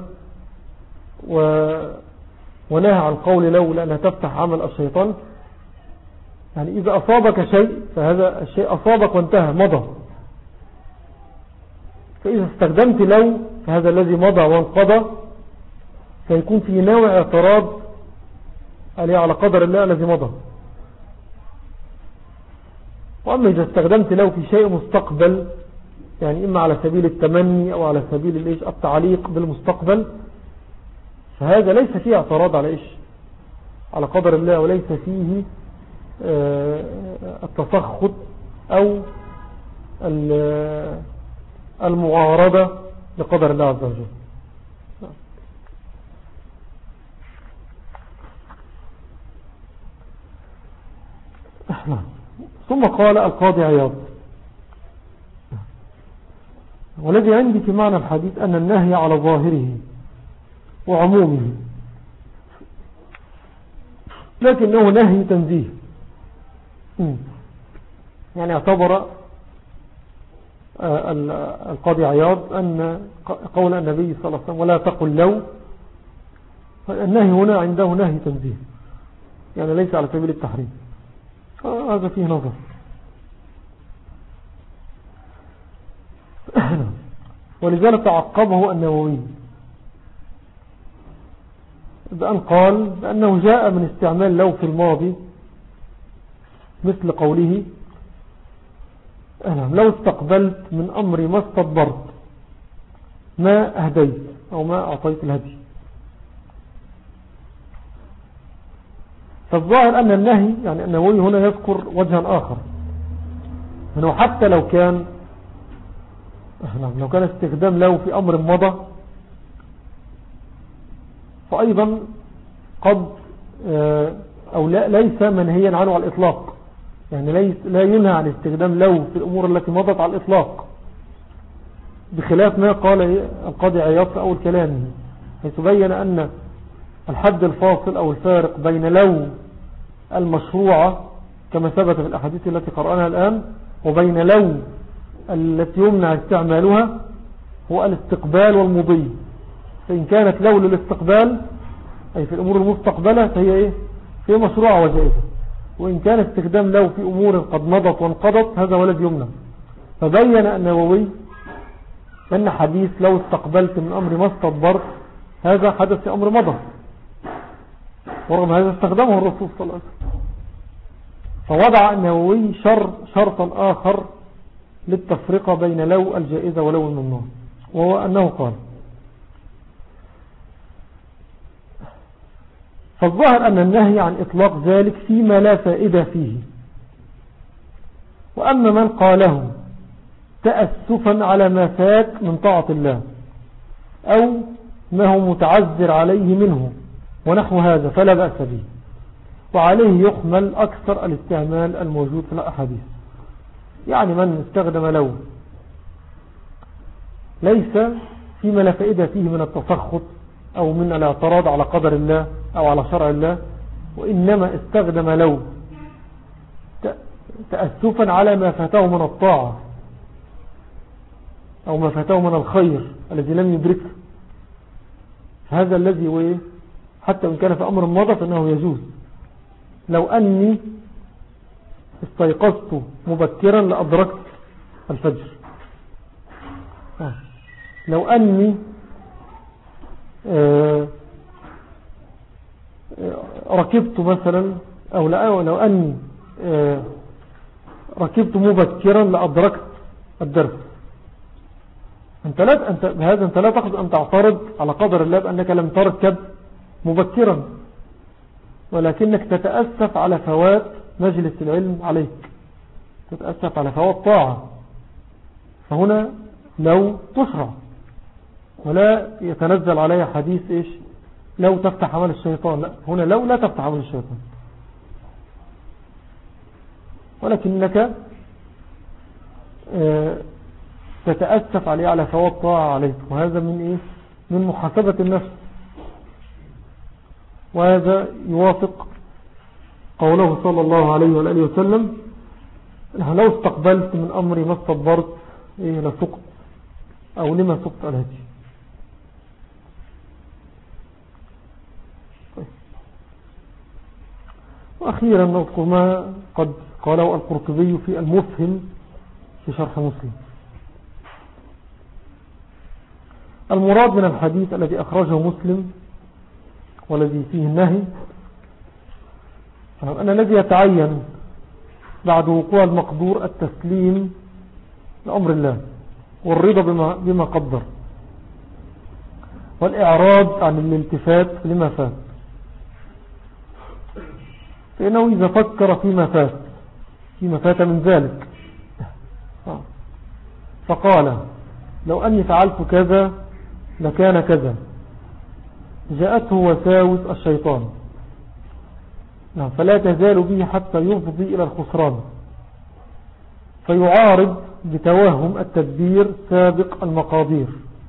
ونهى عن قول لو لأنها تفتح عمل الشيطان. يعني إذا أصابك شيء فهذا الشيء أصابك وانتهى مضى، فإذا استخدمت لو فهذا الذي مضى وانقضى فيكون في نوع اعتراض على قدر الله الذي مضى. وأما إذا استخدمت لو في شيء مستقبل، يعني إما على سبيل التمني أو على سبيل التعليق بالمستقبل، فهذا ليس فيه اعتراض على إيش على قدر الله، وليس فيه التسخط أو المعارضة لقدر الله عز وجل. ثم قال القاضي عياض والذي عندي في معنى الحديث أن النهي على ظاهره وعمومه، لكنه نهي تنزيه. يعني اعتبر القاضي عياض أن قول النبي صلى الله عليه وسلم ولا تقل لو، النهي هنا عنده نهي تنزيه، يعني ليس على سبيل التحريم. هذا فيه نظر. ولذلك تعقبه النووي بأن قال بأنه جاء من استعمال لو في الماضي مثل قوله لو استقبلت من أمري ما استدبرت ما أهديت أو ما أعطيت الهدي. فالظاهر أن النهي، يعني النووي هنا يذكر وجها آخر، أنه حتى لو كان لو كان استخدام لو في أمر مضى فأيضا قد أو لا ليس منهيا عنه على الإطلاق، يعني ليس لا ينهى عن استخدام لو في الأمور التي مضت على الإطلاق، بخلاف ما قال القاضي عياض في أول كلامه، حيث بين أن الحد الفاصل أو الفارق بين لو المشروعة كما ثبت في الأحاديث التي قرأناها الآن وبين لو التي يمنع استعمالها هو الاستقبال والمضي. فإن كانت لو للاستقبال أي في الأمور المستقبلة فهي إيه؟ هي مشروعة وجائزة، وإن كان استخدام لو في أمور قد مضت وانقضت هذا ولد يمنع. فبين النووي أن حديث لو استقبلت من أمر ما استدبرت هذا حدث في أمر مضى، ورغم هذا استخدمه الرسول صلى الله عليه وسلم. فوضع النووي شر شرطا آخر للتفرقة بين لو الجائزة ولو الممنوع، وهو أنه قال: فالظاهر أن النهي عن إطلاق ذلك فيما لا فائدة فيه، وأما من قاله تأسفا على ما فات من طاعة الله أو ما هو متعذر عليه منه ونحو هذا فلا بأس به، وعليه يحمل أكثر الاستعمال الموجود في الأحاديث. يعني من استخدم لو ليس فيما لا فائدة فيه من التسخط أو من الاعتراض على قدر الله أو على شرع الله، وإنما استخدم لو تأسفا على ما فاته من الطاعة أو ما فاته من الخير الذي لم يدركه، هذا الذي حتى إن كان في أمر مضى فإنه يجوز. لو أني استيقظت مبكرا لأدركت الفجر، لو أني ركبت مثلا أو لو أني ركبت مبكرا لأدركت الدرس، أنت لا أنت بهذا أنت لا تقصد أن تعترض على قدر الله بأنك لم تركب مبكرا، ولكنك تتأسف على فوات مجلس العلم عليك، تتأسف على فوات طاعة. فهنا لو تشرع ولا يتنزل عليها حديث إيش لو تفتح عمل الشيطان، لا، هنا لو لا تفتح عمل الشيطان، ولكنك تتأسف عليه على فوات طاعة عليك، وهذا من إيه من محاسبة النفس. وهذا يوافق قوله صلى الله عليه وآله وسلم: لو استقبلت من أمري ما استدبرت إيه لسقط أو لما سقط الهدي. وأخيرا نذكر ما قد قاله القرطبي في المفهم في شرح مسلم. المراد من الحديث الذي أخرجه مسلم والذي فيه النهي أن الذي يتعين بعد وقوع المقدور التسليم لأمر الله والرضا بما, بما قدر والإعراض عن الالتفات لما فات، فإنه إذا فكر فيما فات فيما فات من ذلك فقال: لو أني فعلت كذا لكان كذا، جاءته وساوس الشيطان، فلا تزال به حتى يفضي إلى الخسران، فيعارض بتوهم التدبير سابق المقادير،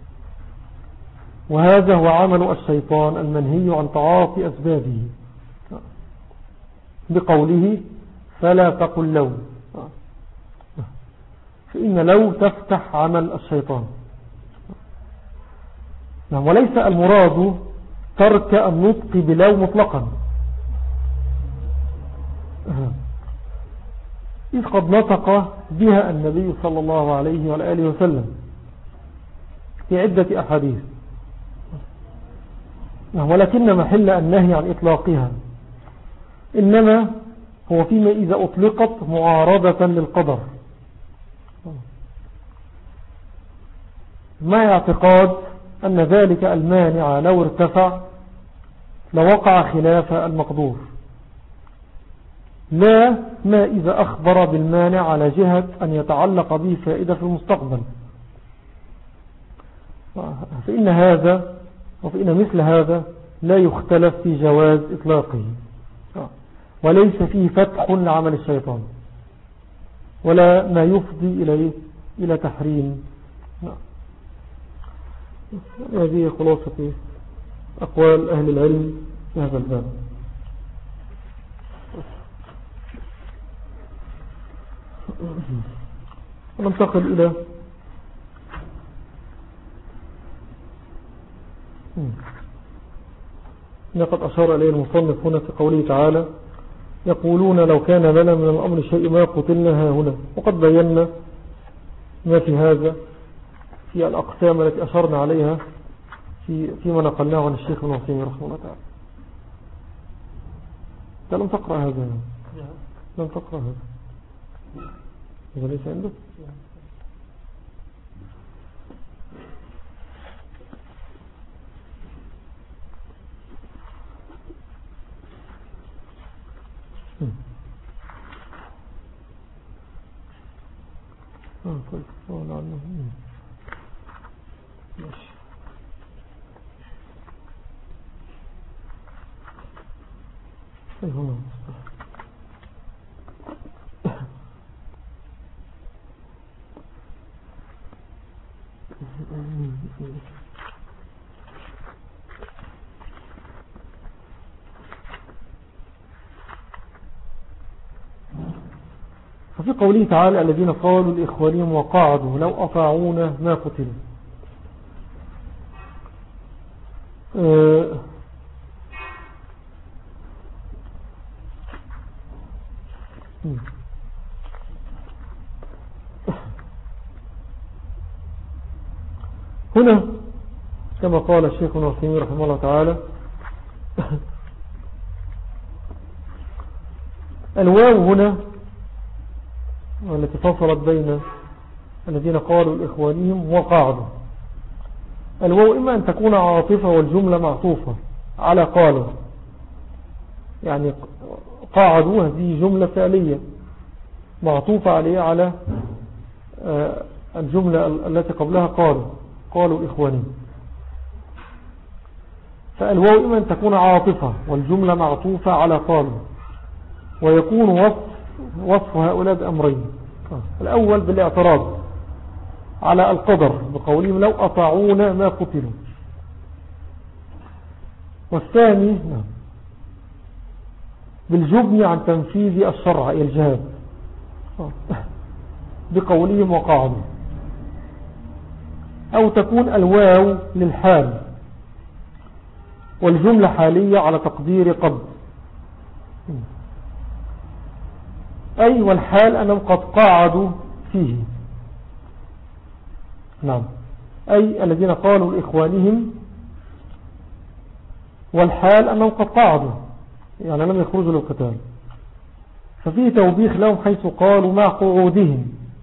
وهذا هو عمل الشيطان المنهي عن تعاطي أسبابه بقوله: فلا تقل لو، فإن لو تفتح عمل الشيطان. وليس المراد ترك النطق بلو مطلقا، إذ قد نطق بها النبي صلى الله عليه وآله وسلم في عدة أحاديث، ولكن محل النهي عن إطلاقها إنما هو فيما إذا أطلقت معارضة للقدر، ما اعتقاد أن ذلك المانع لو ارتفع لوقع خلاف المقدور، لا ما إذا أخبر بالمانع على جهة أن يتعلق به فائدة في المستقبل، فإن هذا وفإن مثل هذا لا يختلف في جواز إطلاقه، وليس فيه فتح لعمل الشيطان ولا ما يفضي إليه إلى تحريم. هذه خلاصة أقوال أهل العلم في هذا الباب. وننتقل إلى لقد أشار إليه المصنف هنا في قوله تعالى: يقولون لو كان لنا من الأمر شيء ما قتلنا ها هنا. وقد بينا ما في هذا في الأقسام التي أشرنا عليها في فيما نقلناه عن الشيخ ابن عثيمين رحمه الله تعالى. لم تقرأ هذا؟ لم تقرأ هذا؟ إذا ليس عندك؟ اه طيب سؤال عنه. ماشي. اي هنا ففي قوله تعالى: الذين قالوا لإخوانهم وقعدوا لو أطاعونا ما قتلوا. أه هنا كما قال الشيخ ابن عثيمين رحمه الله تعالى: الواو هنا والتي فصلت بين الذين قالوا لإخوانهم وقعدوا. الواو إما أن تكون عاطفة والجملة معطوفة على قالوا، يعني قعدوا هذه جملة فعلية معطوفة عليها على الجملة التي قبلها قالوا قالوا إخوانهم. فالواو إما أن تكون عاطفة والجملة معطوفة على قالوا، ويكون وصف وصف هؤلاء بأمرين: الأول بالاعتراض على القدر بقولهم لو أطاعونا ما قتلوا، والثاني بالجبن عن تنفيذ الشرع إلى الجهاد بقولهم وقعدوا. أو تكون الواو للحال والجملة حالية على تقدير قد، أي والحال أنهم قد قعدوا فيه. نعم، أي الذين قالوا لإخوانهم، والحال أنهم قد قعدوا يعني لم يخرجوا للقتال. ففيه توبيخ لهم حيث قالوا مع قعودهم،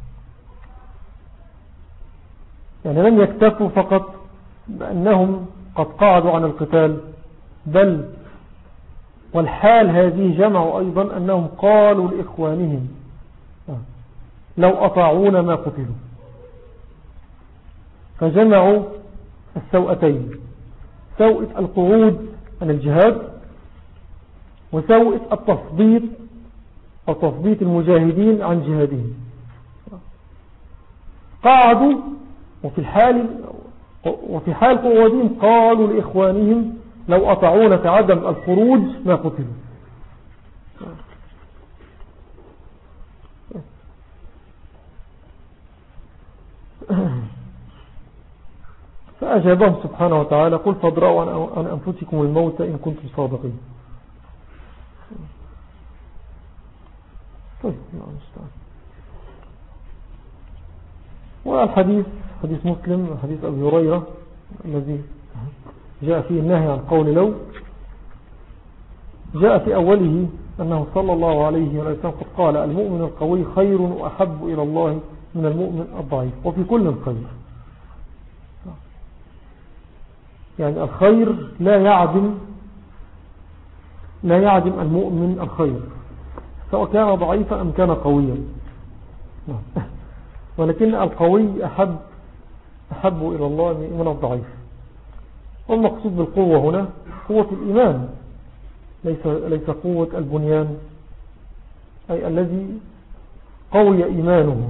يعني لم يكتفوا فقط بأنهم قد قعدوا عن القتال، بل والحال هذه جمعوا أيضا أنهم قالوا لإخوانهم لو أطاعونا ما قتلوا، فجمعوا السوءتين: سوءة القعود عن الجهاد، وسوءة التثبيط أو تثبيط المجاهدين عن جهادهم. قعدوا وفي الحال وفي حال قعودهم قالوا لإخوانهم لو أطاعونا في عدم الخروج ما قتلوا. فأجابهم سبحانه وتعالى: قل فادرأوا عن أنفسكم الموت إن كنتم صادقين. طيب والحديث حديث مسلم حديث أبي هريرة الذي جاء فيه النهي عن قول لو، جاء في أوله أنه صلى الله عليه وسلم قد قال: المؤمن القوي خير وأحب إلى الله من المؤمن الضعيف، وفي كل خير. يعني الخير لا يعدم لا يعدم المؤمن الخير، سواء كان ضعيفا أم كان قويا. ولكن القوي أحب أحب إلى الله من الضعيف. والمقصود بالقوة هنا قوة الإيمان، ليس, ليس قوة البنيان، أي الذي قوي إيمانه.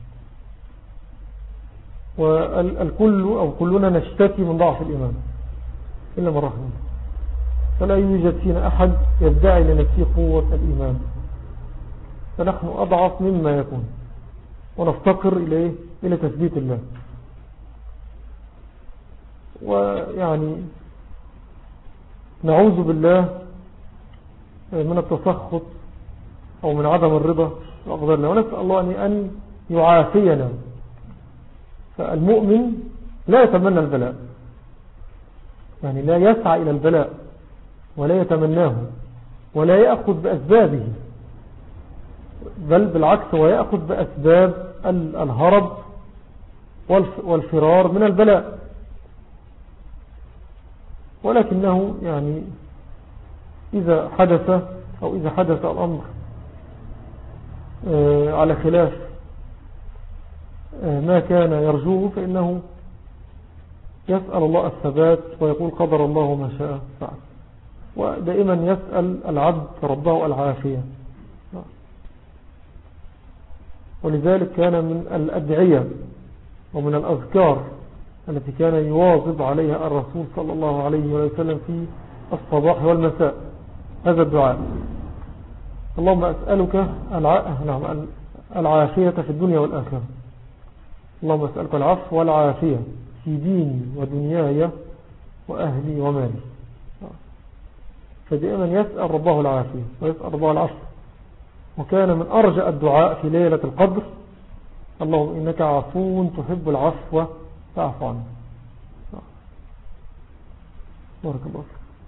والكل أو كلنا نشتكي من ضعف الإيمان إلا من رحمه، فلا يوجد فينا أحد يدعي لنفسه قوة الإيمان، فنحن أضعف مما يكون، ونفتقر إليه إلى تثبيت الله. ويعني نعوذ بالله من التسخط أو من عدم الرضا بأقدار الله، ونسأل الله أن يعافينا. فالمؤمن لا يتمنى البلاء، يعني لا يسعى إلى البلاء ولا يتمناه ولا يأخذ بأسبابه، بل بالعكس هو يأخذ بأسباب الهرب والفرار من البلاء. ولكنه يعني إذا حدث أو إذا حدث الأمر على خلاف ما كان يرجوه فإنه يسأل الله الثبات ويقول قدر الله ما شاء فعل. ودائما يسأل العبد ربه العافية. ولذلك كان من الأدعية ومن الأذكار التي كان يواظب عليها الرسول صلى الله عليه وسلم في الصباح والمساء هذا الدعاء: اللهم أسألك العافية في الدنيا والآخرة، اللهم أسألك العفو والعافية في ديني ودنياي وأهلي ومالي. فدائما يسأل ربه العافية ويسأل ربه العفو. وكان من أرجى الدعاء في ليلة القدر: اللهم إنك عفو تحب العفو فاعف عنه. بارك الله.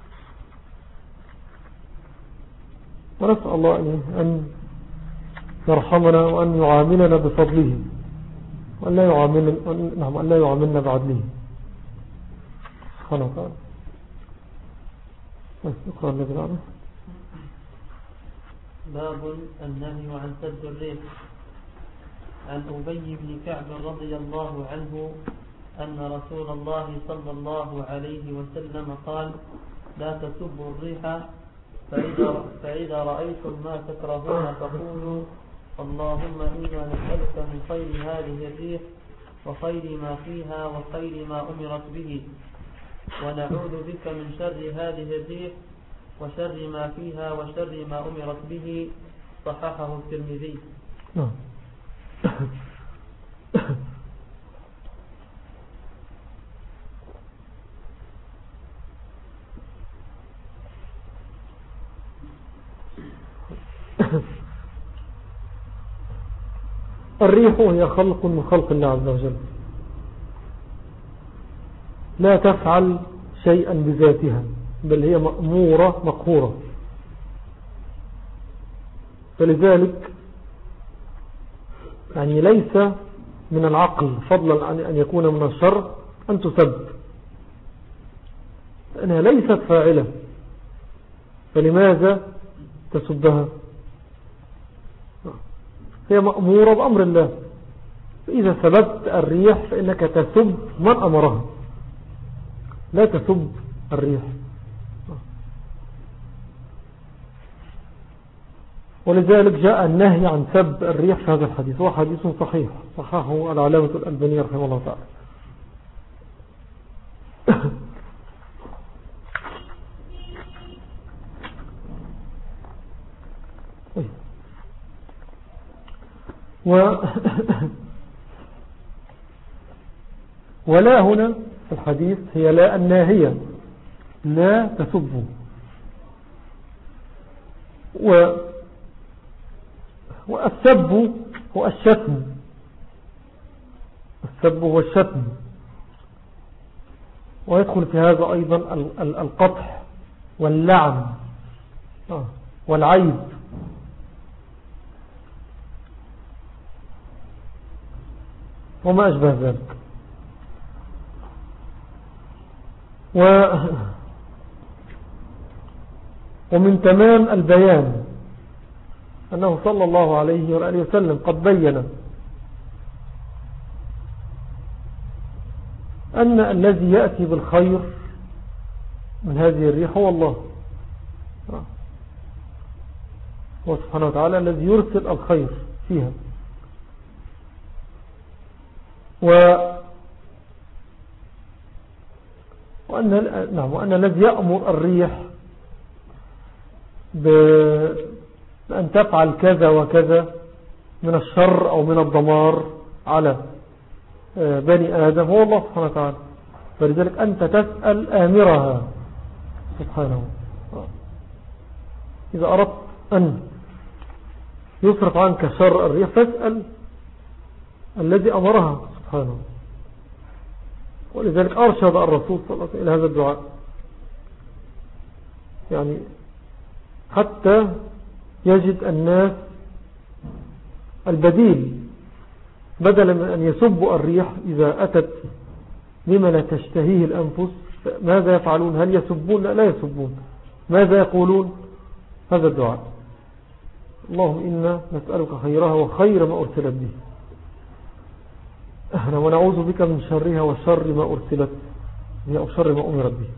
ونسأل الله أن يرحمنا وأن يعاملنا بفضله وأن لا يعاملنا, نعم أن لا يعاملنا بعدله سبحانه وتعالى. اقرأ الذي بعده. باب النهي عن سد الريح. عن أبي بن كعب رضي الله عنه أن رسول الله صلى الله عليه وسلم قال: لا تسبوا الريح، فإذا, فإذا رأيتم ما تكرهون فقولوا اللهم إنا نسألك من خير هذه الريح وخير ما فيها وخير ما أمرت به، ونعوذ بك من شر هذه الريح وشر ما فيها وشر ما أمرت به. صححه الترمذي. الريح هي خلق من خلق الله عز وجل، لا تفعل شيئا بذاتها، بل هي مأمورة مقهورة. فلذلك يعني ليس من العقل فضلا عن أن يكون من الشر أن تسب، لأنها ليست فاعلة، فلماذا تسبها؟ هي مأمورة بأمر الله. فإذا سببت الريح فإنك تسب من أمرها، لا تسب الريح. ولذلك جاء النهي عن سب الريح في هذا الحديث، هو حديث صحيح صححه العلامة الألباني رحمه الله تعالى. و ولا هنا في الحديث هي لا الناهية، لا تسبوا. و والسب هو الشتم، السب هو الشتم، ويدخل في هذا أيضا القطع واللعن والعيب. وما أشبه ذلك. و ومن تمام البيان أنه صلى الله عليه وآله وسلم قد بين أن الذي يأتي بالخير من هذه الريح هو الله، هو سبحانه وتعالى الذي يرسل الخير فيها. و وأن, نعم وأن الذي يأمر الريح بأن تفعل كذا وكذا من الشر أو من الدمار على بني آدم هو الله سبحانه وتعالى. فلذلك أنت تسأل آمرها سبحانه. إذا أردت أن يصرف عنك شر الريح فاسأل الذي أمرها سبحانه. ولذلك أرشد الرسول صلى الله عليه وسلم إلى هذا الدعاء، يعني حتى يجد الناس البديل، بدلا من أن يسبوا الريح إذا أتت بما لا تشتهيه الأنفس ماذا يفعلون؟ هل يسبون؟ لا, لا يسبون. ماذا يقولون؟ هذا الدعاء: اللهم إنا نسألك خيرها وخير ما أرسلت به، ونعوذ بك من شرها وشر ما أرسلت به أو شر ما أمرت به.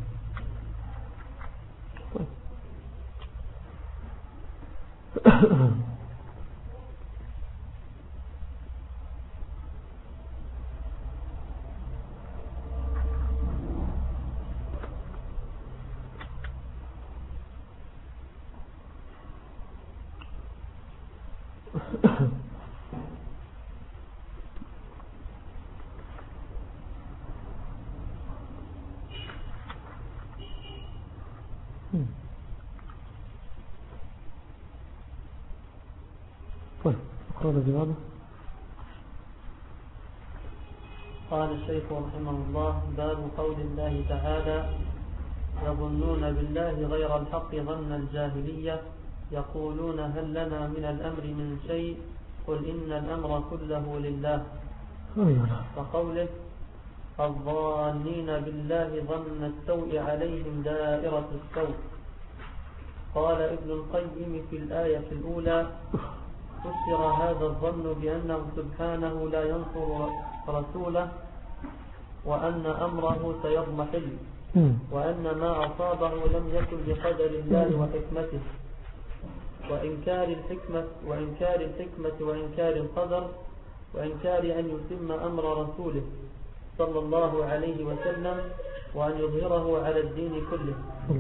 قال الشيخ رحمه الله: باب قول الله تعالى: يظنون بالله غير الحق ظن الجاهلية يقولون هل لنا من الأمر من شيء قل إن الأمر كله لله. وقوله: الظانين بالله ظن السوء عليهم دائرة السوء. قال ابن القيم في الآية الأولى: فسر هذا الظن بأنه سبحانه لا ينصر رسوله، وأن أمره سيضمحل، وأن ما أصابه لم يكن بقدر الله وحكمته، وإنكار الحكمة وإنكار الحكمة وإنكار القدر، وإنكار أن يتم أمر رسوله صلى الله عليه وسلم وأن يظهره على الدين كله.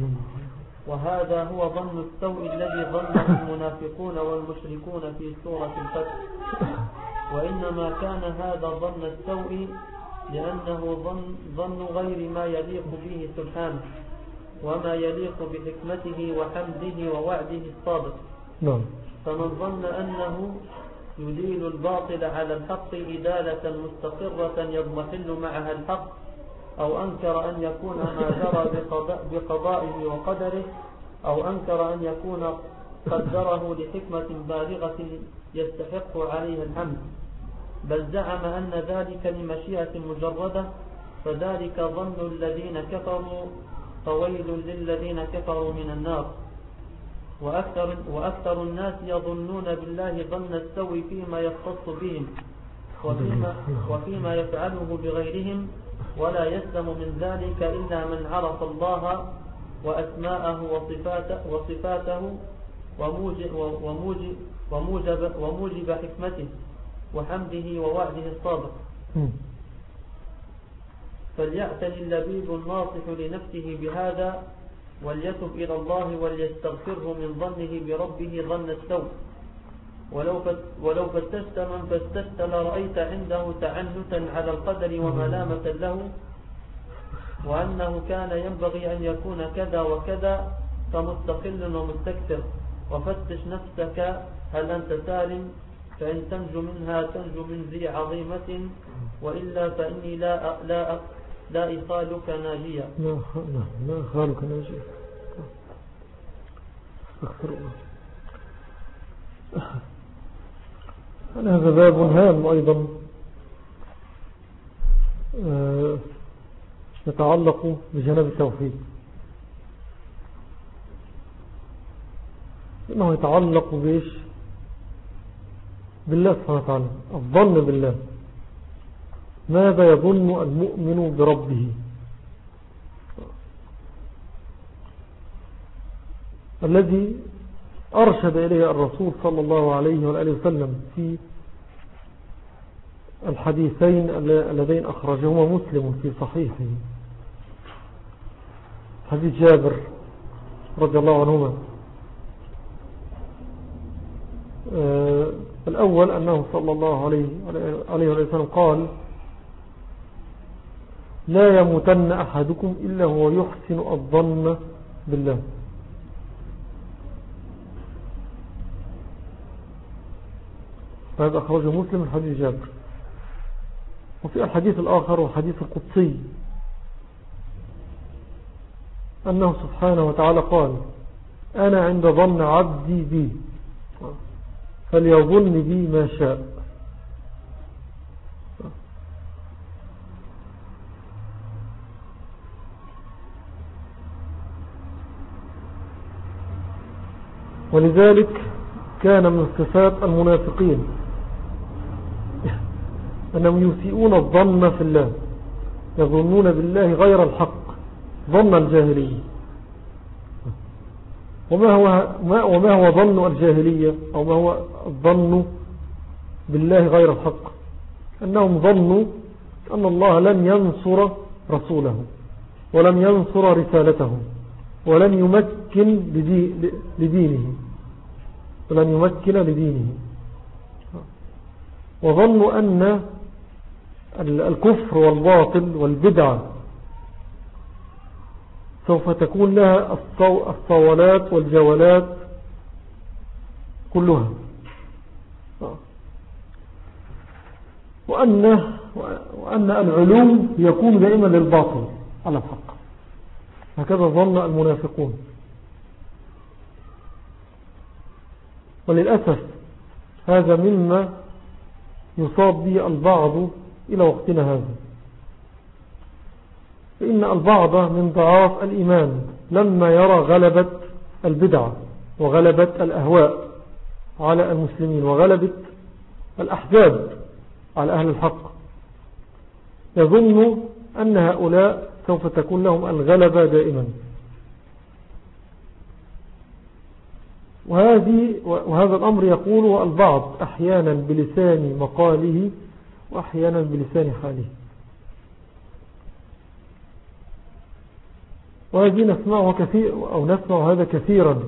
وهذا هو ظن السوء الذي ظنه المنافقون والمشركون في سورة الفتح. وإنما كان هذا ظن السوء لأنه ظن, ظن غير ما يليق به سبحانه وما يليق بحكمته وحمده ووعده الصادق. فمن ظن أنه يديل الباطل على الحق إدالة مستقرة يضمحل معها الحق، أو أنكر أن يكون ما جرى بقضائه وقدره، أو أنكر أن يكون قدره لحكمة بالغة يستحق عليها الحمد، بل زعم أن ذلك لمشيئة مجردة، فذلك ظن الذين كفروا، فويل للذين كفروا من النار. وأكثر, وأكثر الناس يظنون بالله ظن السوء فيما يختص بهم وفيما, وفيما يفعله بغيرهم، ولا يسلم من ذلك إلا من عرف الله وأسماءه وصفاته, وصفاته وموجب, وموجب, وموجب, وموجب حكمته وحمده ووعده الصادق. فليعتني اللبيب الناصح لنفسه بهذا، وليتب إلى الله وليستغفره من ظنه بربه ظن السوء. ولو فتشت من فاستشت لرأيت عنده تعنتا على القدر وملامة له، وأنه كان ينبغي أن يكون كذا وكذا، فمستقل ومستكثر. وفتش نفسك هل أنت سالم، فإن تنجو منها تنجو من ذي عظيمة، وإلا فإني لا لا لا إخالك ناجيا. لا لا إخالك ناجيا. استغفر الله. هذا باب هام أيضا يتعلق بجانب التوحيد، إنه يتعلق بإيش؟ بالله سبحانه وتعالى، الظن بالله. ماذا يظن المؤمن بربه؟ الذي أرشد إليه الرسول صلى الله عليه وآله وسلم في الحديثين اللذين أخرجهما مسلم في صحيحه، حديث جابر رضي الله عنهما. آه الأول أنه صلى الله عليه وسلم قال: لا يموتن أحدكم إلا هو يحسن الظن بالله. هذا أخرجه مسلم من حديث جابر. وفي الحديث الآخر وحديث القدسي أنه سبحانه وتعالى قال: أنا عند ظن عبدي بي فليظن بي ما شاء. ولذلك كان من صفات المنافقين أنهم يسيئون الظن في الله، يظنون بالله غير الحق ظن الجاهلية. وما هو, وما هو ظن الجاهلية أو ما هو الظن بالله غير الحق؟ أنهم ظنوا أن الله لن ينصر رسوله ولن ينصر رسالته ولن يمكن لدينه ولن يمكن لدينه وظنوا أن الكفر والباطل والبدعة سوف تكون لها الصولات والجولات كلها، وأن, وأن العلو يكون دائما للباطل على الحق. هكذا ظن المنافقون. وللأسف هذا مما يصاب به البعض إلى وقتنا هذا، فإن البعض من ضعاف الإيمان لما يرى غلبة البدع وغلبة الأهواء على المسلمين وغلبة الأحزاب على أهل الحق يظن أن هؤلاء سوف تكون لهم الغلبة دائما. وهذه وهذا الأمر يقوله البعض أحيانا بلسان مقاله وأحيانا بلسان حاله. وهذه نسمعه كثير أو نسمع هذا كثيرا،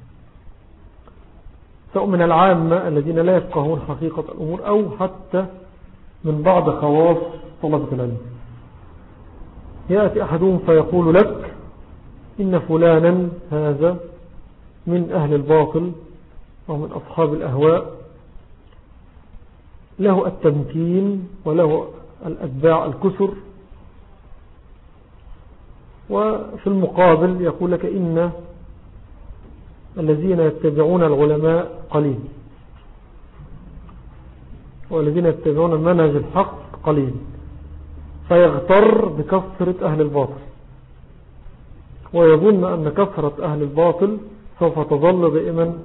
سواء من العامة الذين لا يفقهون حقيقة الأمور أو حتى من بعض خواص طلبة العلم. يأتي أحدهم فيقول لك إن فلانا هذا من أهل الباطل أو من أصحاب الأهواء له التمكين وله الأتباع الكثر، وفي المقابل يقول لك إن الذين يتبعون العلماء قليل والذين يتبعون المنهج الحق قليل، فيغتر بكثرة أهل الباطل ويظن أن كثرة أهل الباطل سوف تظل دائما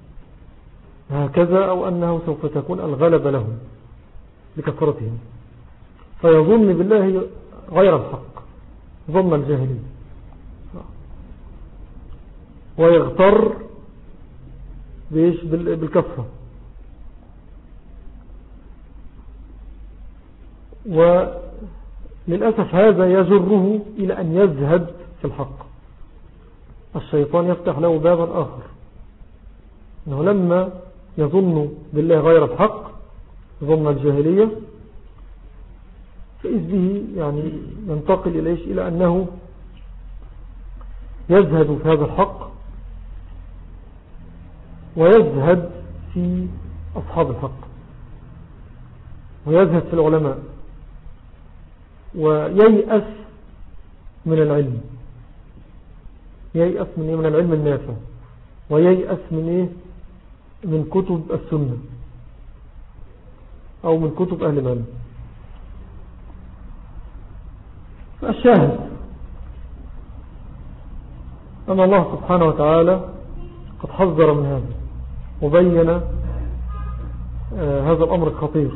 هكذا أو أنه سوف تكون الغلبة لهم لكثرتهم، فيظن بالله غير الحق ظن الجاهلين ويغتر بالكثرة. وللأسف هذا يجره إلى أن يزهد في الحق. الشيطان يفتح له بابا آخر، أنه لما يظن بالله غير الحق ظن الجاهلية فإذ به يعني ينتقل إليش إلى أنه يزهد في هذا الحق ويزهد في أصحاب الحق ويزهد في العلماء وييأس من العلم، ييأس من إيه؟ من العلم النافع، وييأس من إيه؟ من كتب السنة أو من كتب أهل العلم. فالشاهد أن الله سبحانه وتعالى قد حذر من هذا وبين آه هذا الأمر الخطير.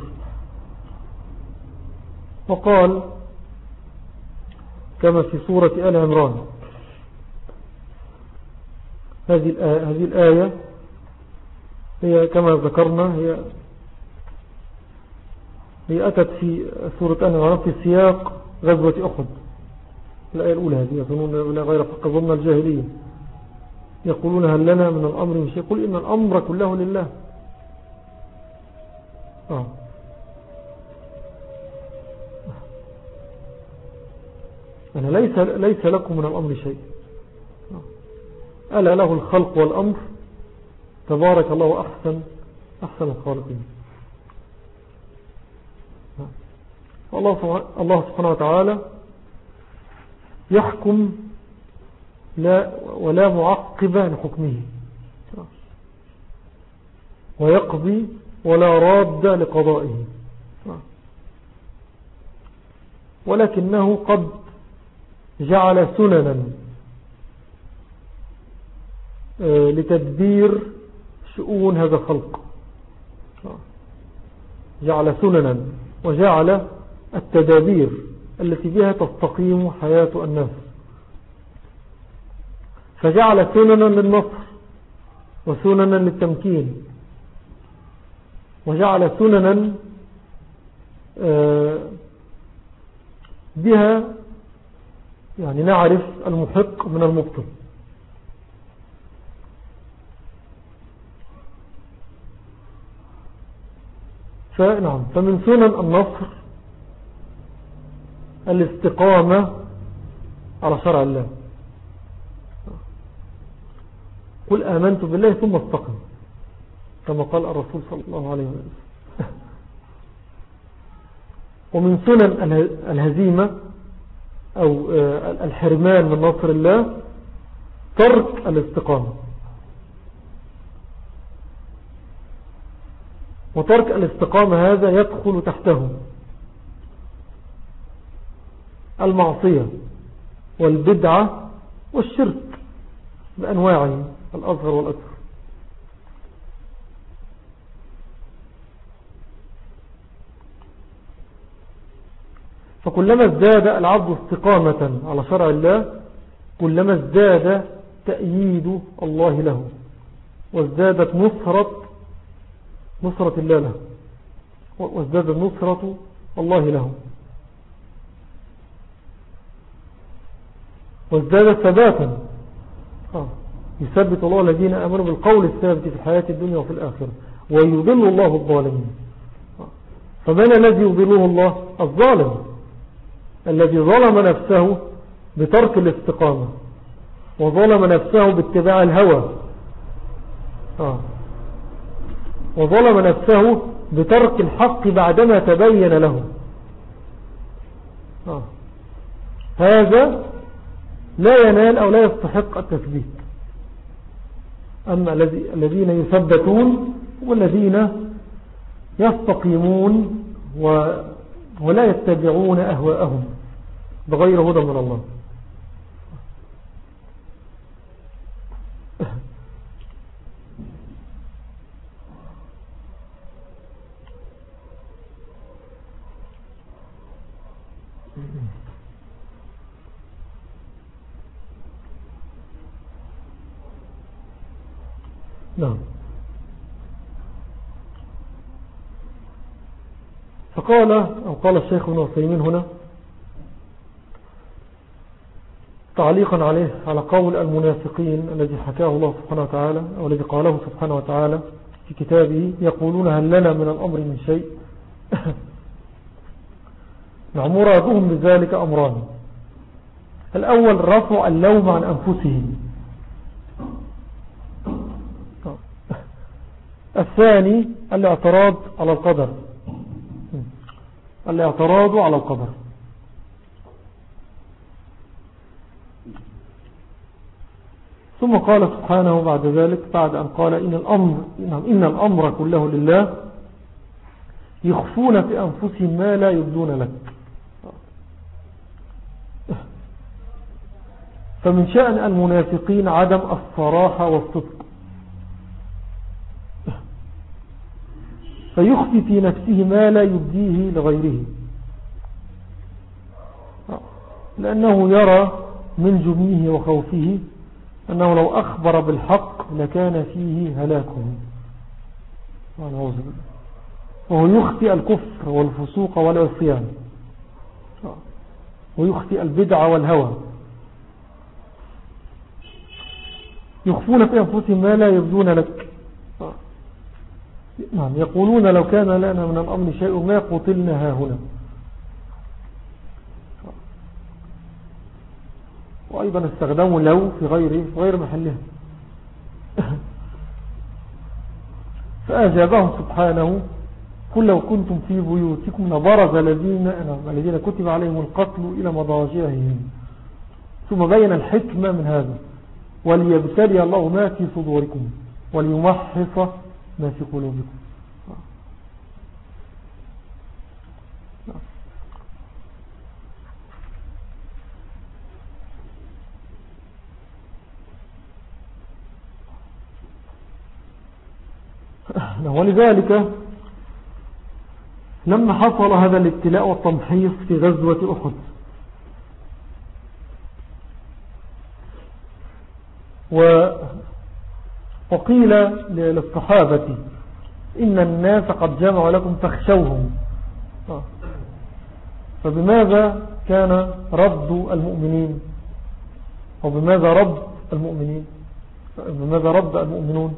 وقال كما في سورة آل عمران هذه الآية, هذه الآية هي كما ذكرنا هي هي أتت في سورة آل عمران في سياق غزوة أحد. الآية الأولى هذه يظنون غير حق ظن الجاهلية يقولون هل لنا من الأمر من شيء قل إن الأمر كله لله. آه. أنا ليس, ليس لكم من الأمر شيء آه. ألا له الخلق والأمر تبارك الله أحسن أحسن الخالقين. آه. الله سبحانه وتعالى يحكم لا ولا معقب لحكمه ويقضي ولا راد لقضائه ولكنه قد جعل سننا لتدبير شؤون هذا الخلق. جعل سننا وجعل التدابير التي بها تستقيم حياة الناس. فجعل سننا للنصر وسننا للتمكين وجعل سننا بها يعني نعرف المحق من المبطل. فنعم فمن سنن النصر الاستقامة على شرع الله. قل آمنت بالله ثم استقم كما قال الرسول صلى الله عليه وسلم. ومن سنن الهزيمة أو الحرمان من نصر الله ترك الاستقامة. وترك الاستقامة هذا يدخل تحته المعصية والبدعة والشرك بأنواعه الأصغر والأكبر. فكلما ازداد العبد استقامة على شرع الله كلما ازداد تأييد الله له وازدادت نصرة نصرة الله له وازدادت نصرة الله له وازدادت ثباتا. آه. يثبت الله الذين آمنوا بالقول الثابت في الحياة الدنيا وفي الآخرة ويضل الله الظالمين. آه. فمن الذي يضله الله؟ الظالم الذي ظلم نفسه بترك الاستقامة وظلم نفسه باتباع الهوى آه. وظلم نفسه بترك الحق بعدما تبين له. آه. هذا لا ينال أو لا يستحق التثبيت. أما الذين يثبتون والذين يستقيمون ولا يتبعون أهواءهم بغير هدى من الله. نعم. فقال أو قال الشيخ ابن عثيمين هنا تعليقا عليه على قول المنافقين الذي حكاه الله سبحانه وتعالى أو الذي قاله سبحانه وتعالى في كتابه يقولون هل لنا من الأمر من شيء. نعم مرادهم بذلك أمران. الأول رفع اللوم عن أنفسهم. الثاني الاعتراض على القدر الاعتراض على القدر. ثم قال سبحانه بعد ذلك بعد أن قال إن الأمر, إن الأمر كله لله يخفون في أنفسهم ما لا يبدون لك. فمن شأن المنافقين عدم الصراحة والصدق فيخفي في نفسه ما لا يبديه لغيره، لأنه يرى من جبنه وخوفه أنه لو أخبر بالحق لكان فيه هلاكه، وهو يخفي الكفر والفسوق والعصيان، ويخفي البدع والهوى، يخفون في أنفسهم ما لا يبدون لك. نعم، يقولون لو كان لنا من الأمر شيء ما قتلنا هاهنا. وأيضا استخدموا لو في غير في غير محلها. فأجابهم سبحانه قل لو كنتم في بيوتكم لبرز الذين الذين كتب عليهم القتل إلى مضاجعهم، ثم بين الحكمة من هذا وليبتلي الله ما في صدوركم وليمحص ما في قلوبكم. ولذلك لما حصل هذا الابتلاء والتمحيص في غزوة أحد وقيل للصحابة إن الناس قد جمعوا لكم فاخشوهم، فبماذا كان رد المؤمنين أو بماذا رد المؤمنين بماذا رد المؤمنون؟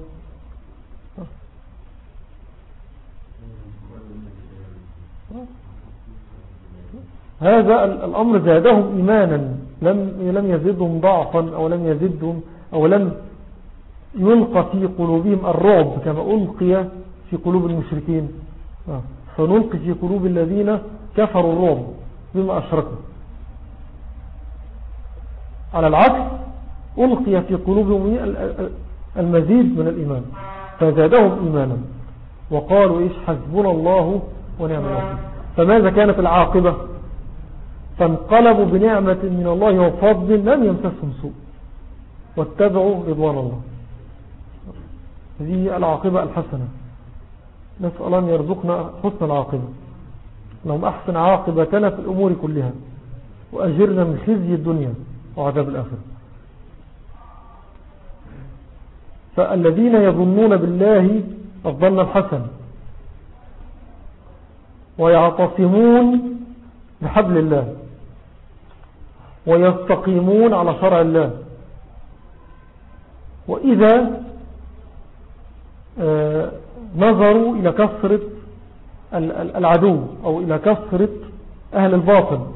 هذا الأمر زادهم إيمانا، لم لم يزدهم ضعفا أو لم يزدهم أو لم يلقى في قلوبهم الرعب كما ألقي في قلوب المشركين، فنلقي في قلوب الذين كفروا الرعب بما أشركوا. على العكس ألقي في قلوبهم المزيد من الإيمان فزادهم إيمانا وقالوا إيش حسبنا الله ونعم الوكيل. فماذا كانت العاقبة؟ فانقلبوا بنعمة من الله وفضل لم يمسسهم سوء واتبعوا رضوان الله. هذه العاقبة الحسنة، نسأل الله أن يرزقنا حسن العاقبة، اللهم أحسن عاقبتنا في الأمور كلها وأجرنا من خزي الدنيا وعذاب الآخرة. فالذين يظنون بالله الظن الحسن ويعتصمون بحبل الله ويستقيمون على شرع الله، وإذا آه نظروا إلى كثرة العدو أو إلى كثرة أهل الباطل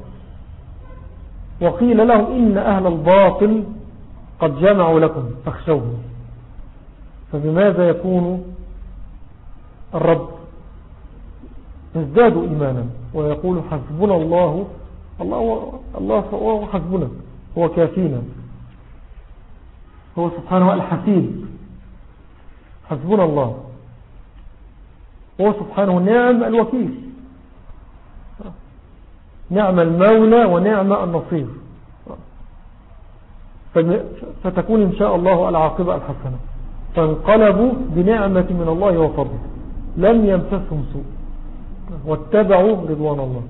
وقيل لهم إن أهل الباطل قد جمعوا لكم فاخشوهم، فبماذا يكون الرب؟ ازدادوا إيمانا ويقول حسبنا الله الله الله هو حسبنا، هو كافينا، هو سبحانه الحسيب، حسبنا الله، هو سبحانه نعم الوكيل، نعم المولى ونعم النصير. فتكون إن شاء الله العاقبة الحسنة. فانقلبوا بنعمة من الله وفضل لم يمسسهم سوء واتبعوا رضوان الله.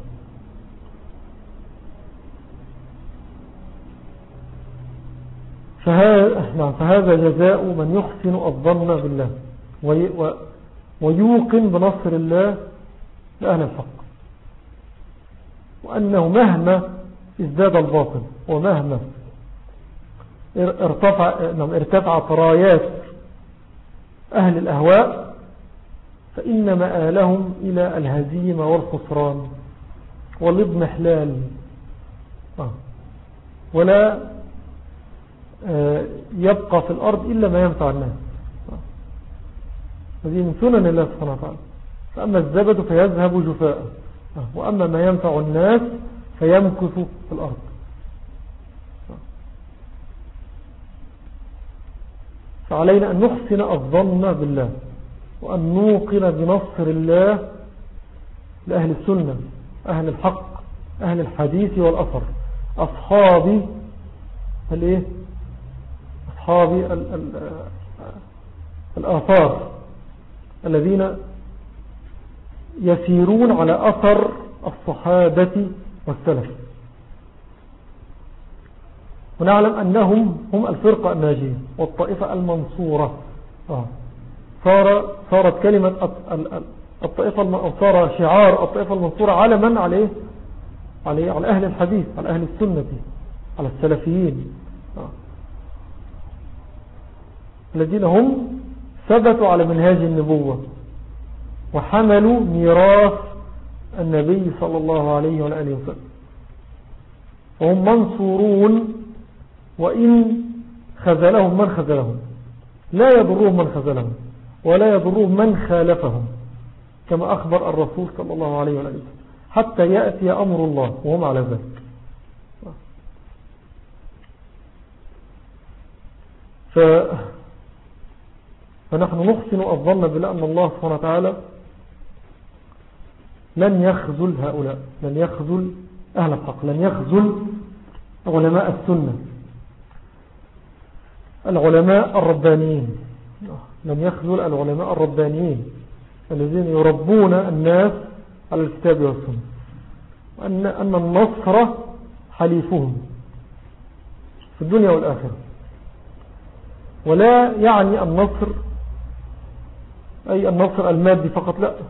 فهذا, فهذا جزاء من يحسن الظن بالله ويوقن بنصر الله لأهل الحق، وأنه مهما ازداد الباطل ومهما ارتفع ارتفعت رايات أهل الأهواء فإن مآلهم إلى الهزيمة والخسران والاضمحلال، ولا يبقى في الأرض إلا ما ينفع الناس. هذه من سنن الله سبحانه وتعالى. فأما الزبد فيذهب جفاء، وأما ما ينفع الناس فيمكث في الأرض. فعلينا أن نحسن الظن بالله وأن نوقن بنصر الله لأهل السنة، أهل الحق، أهل الحديث والأثر، أصحاب الإيه؟ أصحاب ال ال الآثار الذين يسيرون على أثر الصحابة والسلف، ونعلم أنهم هم الفرقة الناجية والطائفة المنصورة. آه. صار صارت كلمة الطائفة أو صار شعار الطائفة المنصورة على من؟ عليه عليه على أهل الحديث، على أهل السنة، على السلفيين. آه. الذين هم ثبتوا على منهاج النبوة وحملوا ميراث النبي صلى الله عليه وآله وسلم، وهم منصورون وإن خذلهم من خذلهم، لا يضرهم من خذلهم ولا يضرهم من خالفهم، كما أخبر الرسول صلى الله عليه وآله وسلم، حتى يأتي أمر الله وهم على ذلك. ف... فنحن نحسن الظن بالله أن الله سبحانه وتعالى لن يخذل هؤلاء، لن يخذل أهل الحق، لن يخذل علماء السنة، العلماء الربانيين، لن يخذل العلماء الربانيين الذين يربون الناس على الكتاب والسنة، وأن أن النصر حليفهم في الدنيا والآخرة. ولا يعني النصر أي النصر المادي فقط، لا،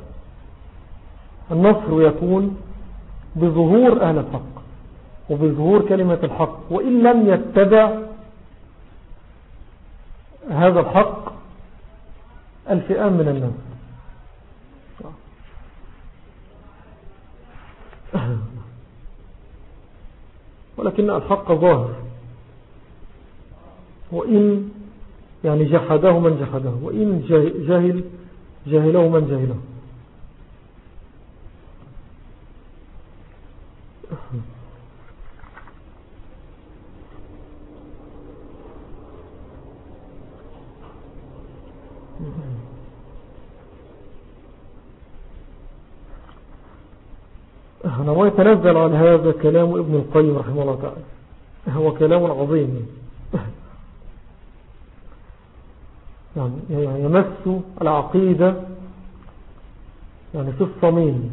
النصر يكون بظهور أهل الحق وبظهور كلمة الحق، وإن لم يتبع هذا الحق الفئام من الناس. ولكن الحق ظاهر، وإن يعني جحده من جحده، وإن جاهل جاهله من جاهله. هو يتنزل عن هذا كلام ابن القيم رحمه الله تعالى، هو كلام عظيم يعني يمس العقيدة يعني في الصميم.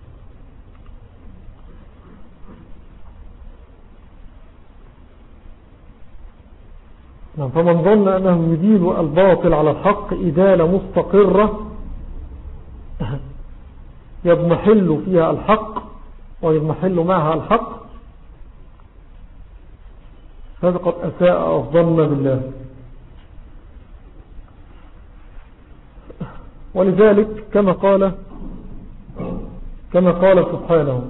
فمن ظن أنه يديل الباطل على الحق إدالة مستقرة يضمحل فيها الحق ويضمحل معها الحق، هذا قد أساء الظن بالله. ولذلك كما قال كما قال سبحانه: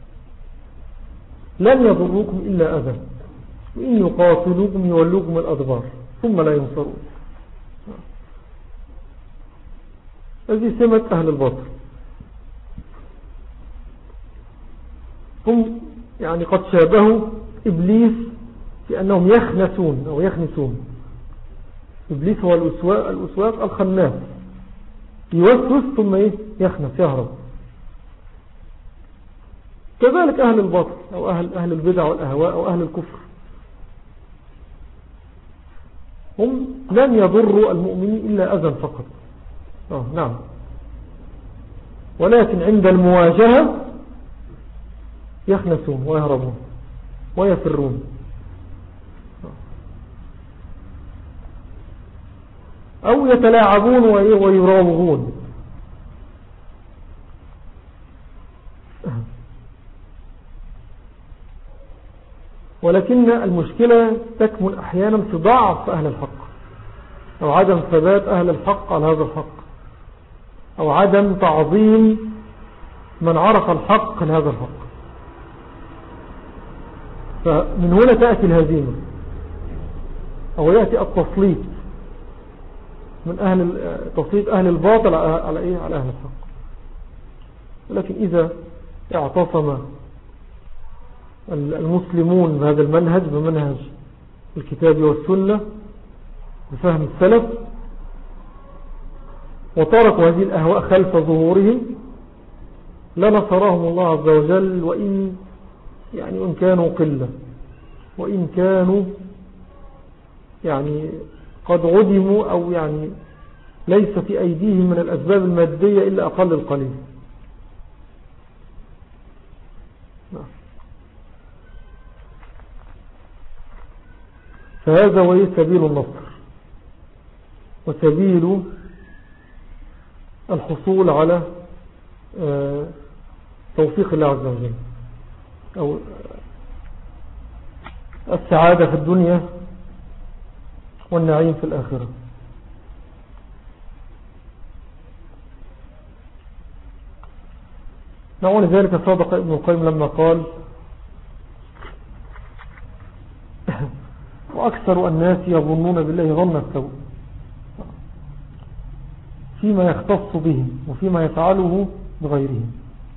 لن يضروكم إلا أذى وإن يقاتلوكم يولوكم الأدبار ثم لا ينصرون. هذه سمة أهل الباطل، هم يعني قد شابهوا إبليس في أنهم يخنسون أو يخنسون. إبليس هو الوسواء الوسواس الخناس، يوسوس ثم إيه؟ يخنس، يهرب. كذلك أهل الباطل أو أهل, أهل البدع والأهواء أو أهل الكفر، هم لن يضروا المؤمنين إلا أذى فقط. آه نعم، ولكن عند المواجهة يخنسون ويهربون ويفرون. أو يتلاعبون ويراوغون. ولكن المشكلة تكمن أحيانا في ضعف أهل الحق، أو عدم ثبات أهل الحق على هذا الحق، أو عدم تعظيم من عرف الحق لهذا الحق. فمن هنا تأتي الهزيمة، أو يأتي التسليط من أهل تسليط أهل الباطل على إيه؟ على أهل الحق. ولكن إذا اعتصم المسلمون بهذا المنهج، بمنهج الكتاب والسنة بفهم السلف، وتركوا هذه الأهواء خلف ظهورهم، لنصرهم الله عز وجل، وإن يعني وإن كانوا قلة، وإن كانوا يعني قد عدموا، أو يعني ليس في أيديهم من الأسباب المادية إلا أقل القليل. فهذا هو سبيل النصر وسبيل الحصول على توفيق الله عز وجل أو السعادة في الدنيا والنعيم في الآخرة. نعم لذلك صادق ابن القيم لما قال وأكثر الناس يظنون بالله ظن السوء فيما يختص بهم وفيما يفعله بغيرهم.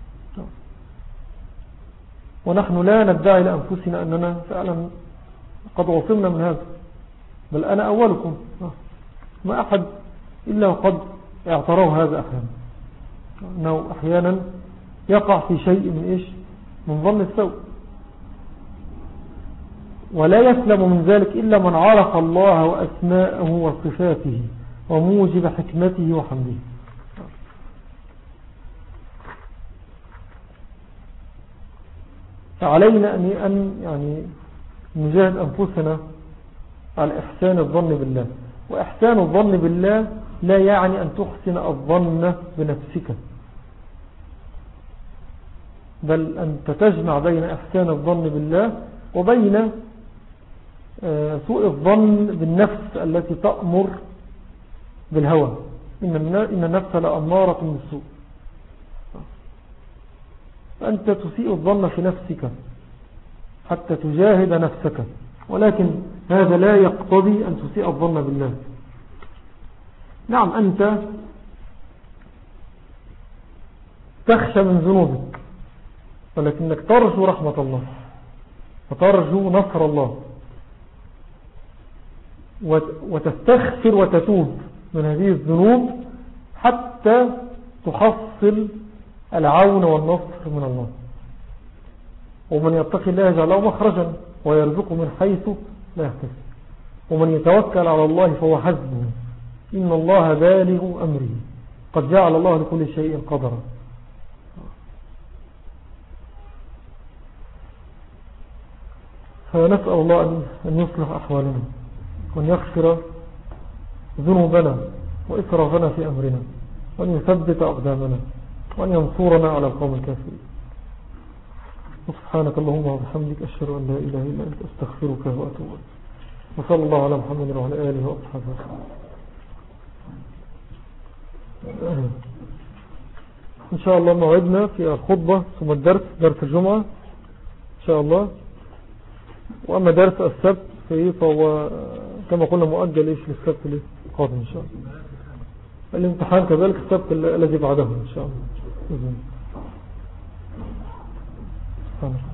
ونحن لا ندعي لأنفسنا أننا فعلا قد وصلنا من هذا، بل أنا أولكم، ما أحد إلا وقد اعتراه هذا أحيانا، أنه أحيانا يقع في شيء من إيش من ظن السوء، ولا يسلم من ذلك إلا من عرف الله وأسماءه وصفاته وموجب حكمته وحمده. فعلينا أن يعني نجاهد أنفسنا على إحسان الظن بالله. وإحسان الظن بالله لا يعني أن تحسن الظن بنفسك، بل أنت تجمع بين إحسان الظن بالله وبين سوء الظن بالنفس التي تأمر بالهوى. إن النفس لأمارة بالسوء، فأنت تسيء الظن في نفسك حتى تجاهد نفسك، ولكن هذا لا يقتضي أن تسيء الظن بالله. نعم أنت تخشى من ذنوبك، ولكنك ترجو رحمة الله وترجو نصر الله وتستغفر وتتوب من هذه الذنوب حتى تحصل العون والنصر من الله. ومن يتقي الله يجعل له مخرجا ويرزقه من حيث لا يحتسب، ومن يتوكل على الله فهو حسبه إن الله بالغ أمره قد جعل الله لكل شيء قدرا. فنسأل الله أن يصلح أحوالنا وأن يغفر ذنوبنا وإسرافنا في أمرنا وأن يثبت أقدامنا وأن ينصرنا على القوم الكافرين. سبحانك اللهم وبحمدك أشهد أن لا إله إلا أنت أستغفرك وأتوب إليك. وصلى الله على محمد وعلى آله وأصحابه إن شاء الله موعدنا في الخطبة ثم الدرس، درس الجمعة إن شاء الله. وأما درس السبت فهو كما قلنا مؤجل إيش للسبت القادم إن شاء الله. الامتحان كذلك السبت الذي بعده إن شاء الله.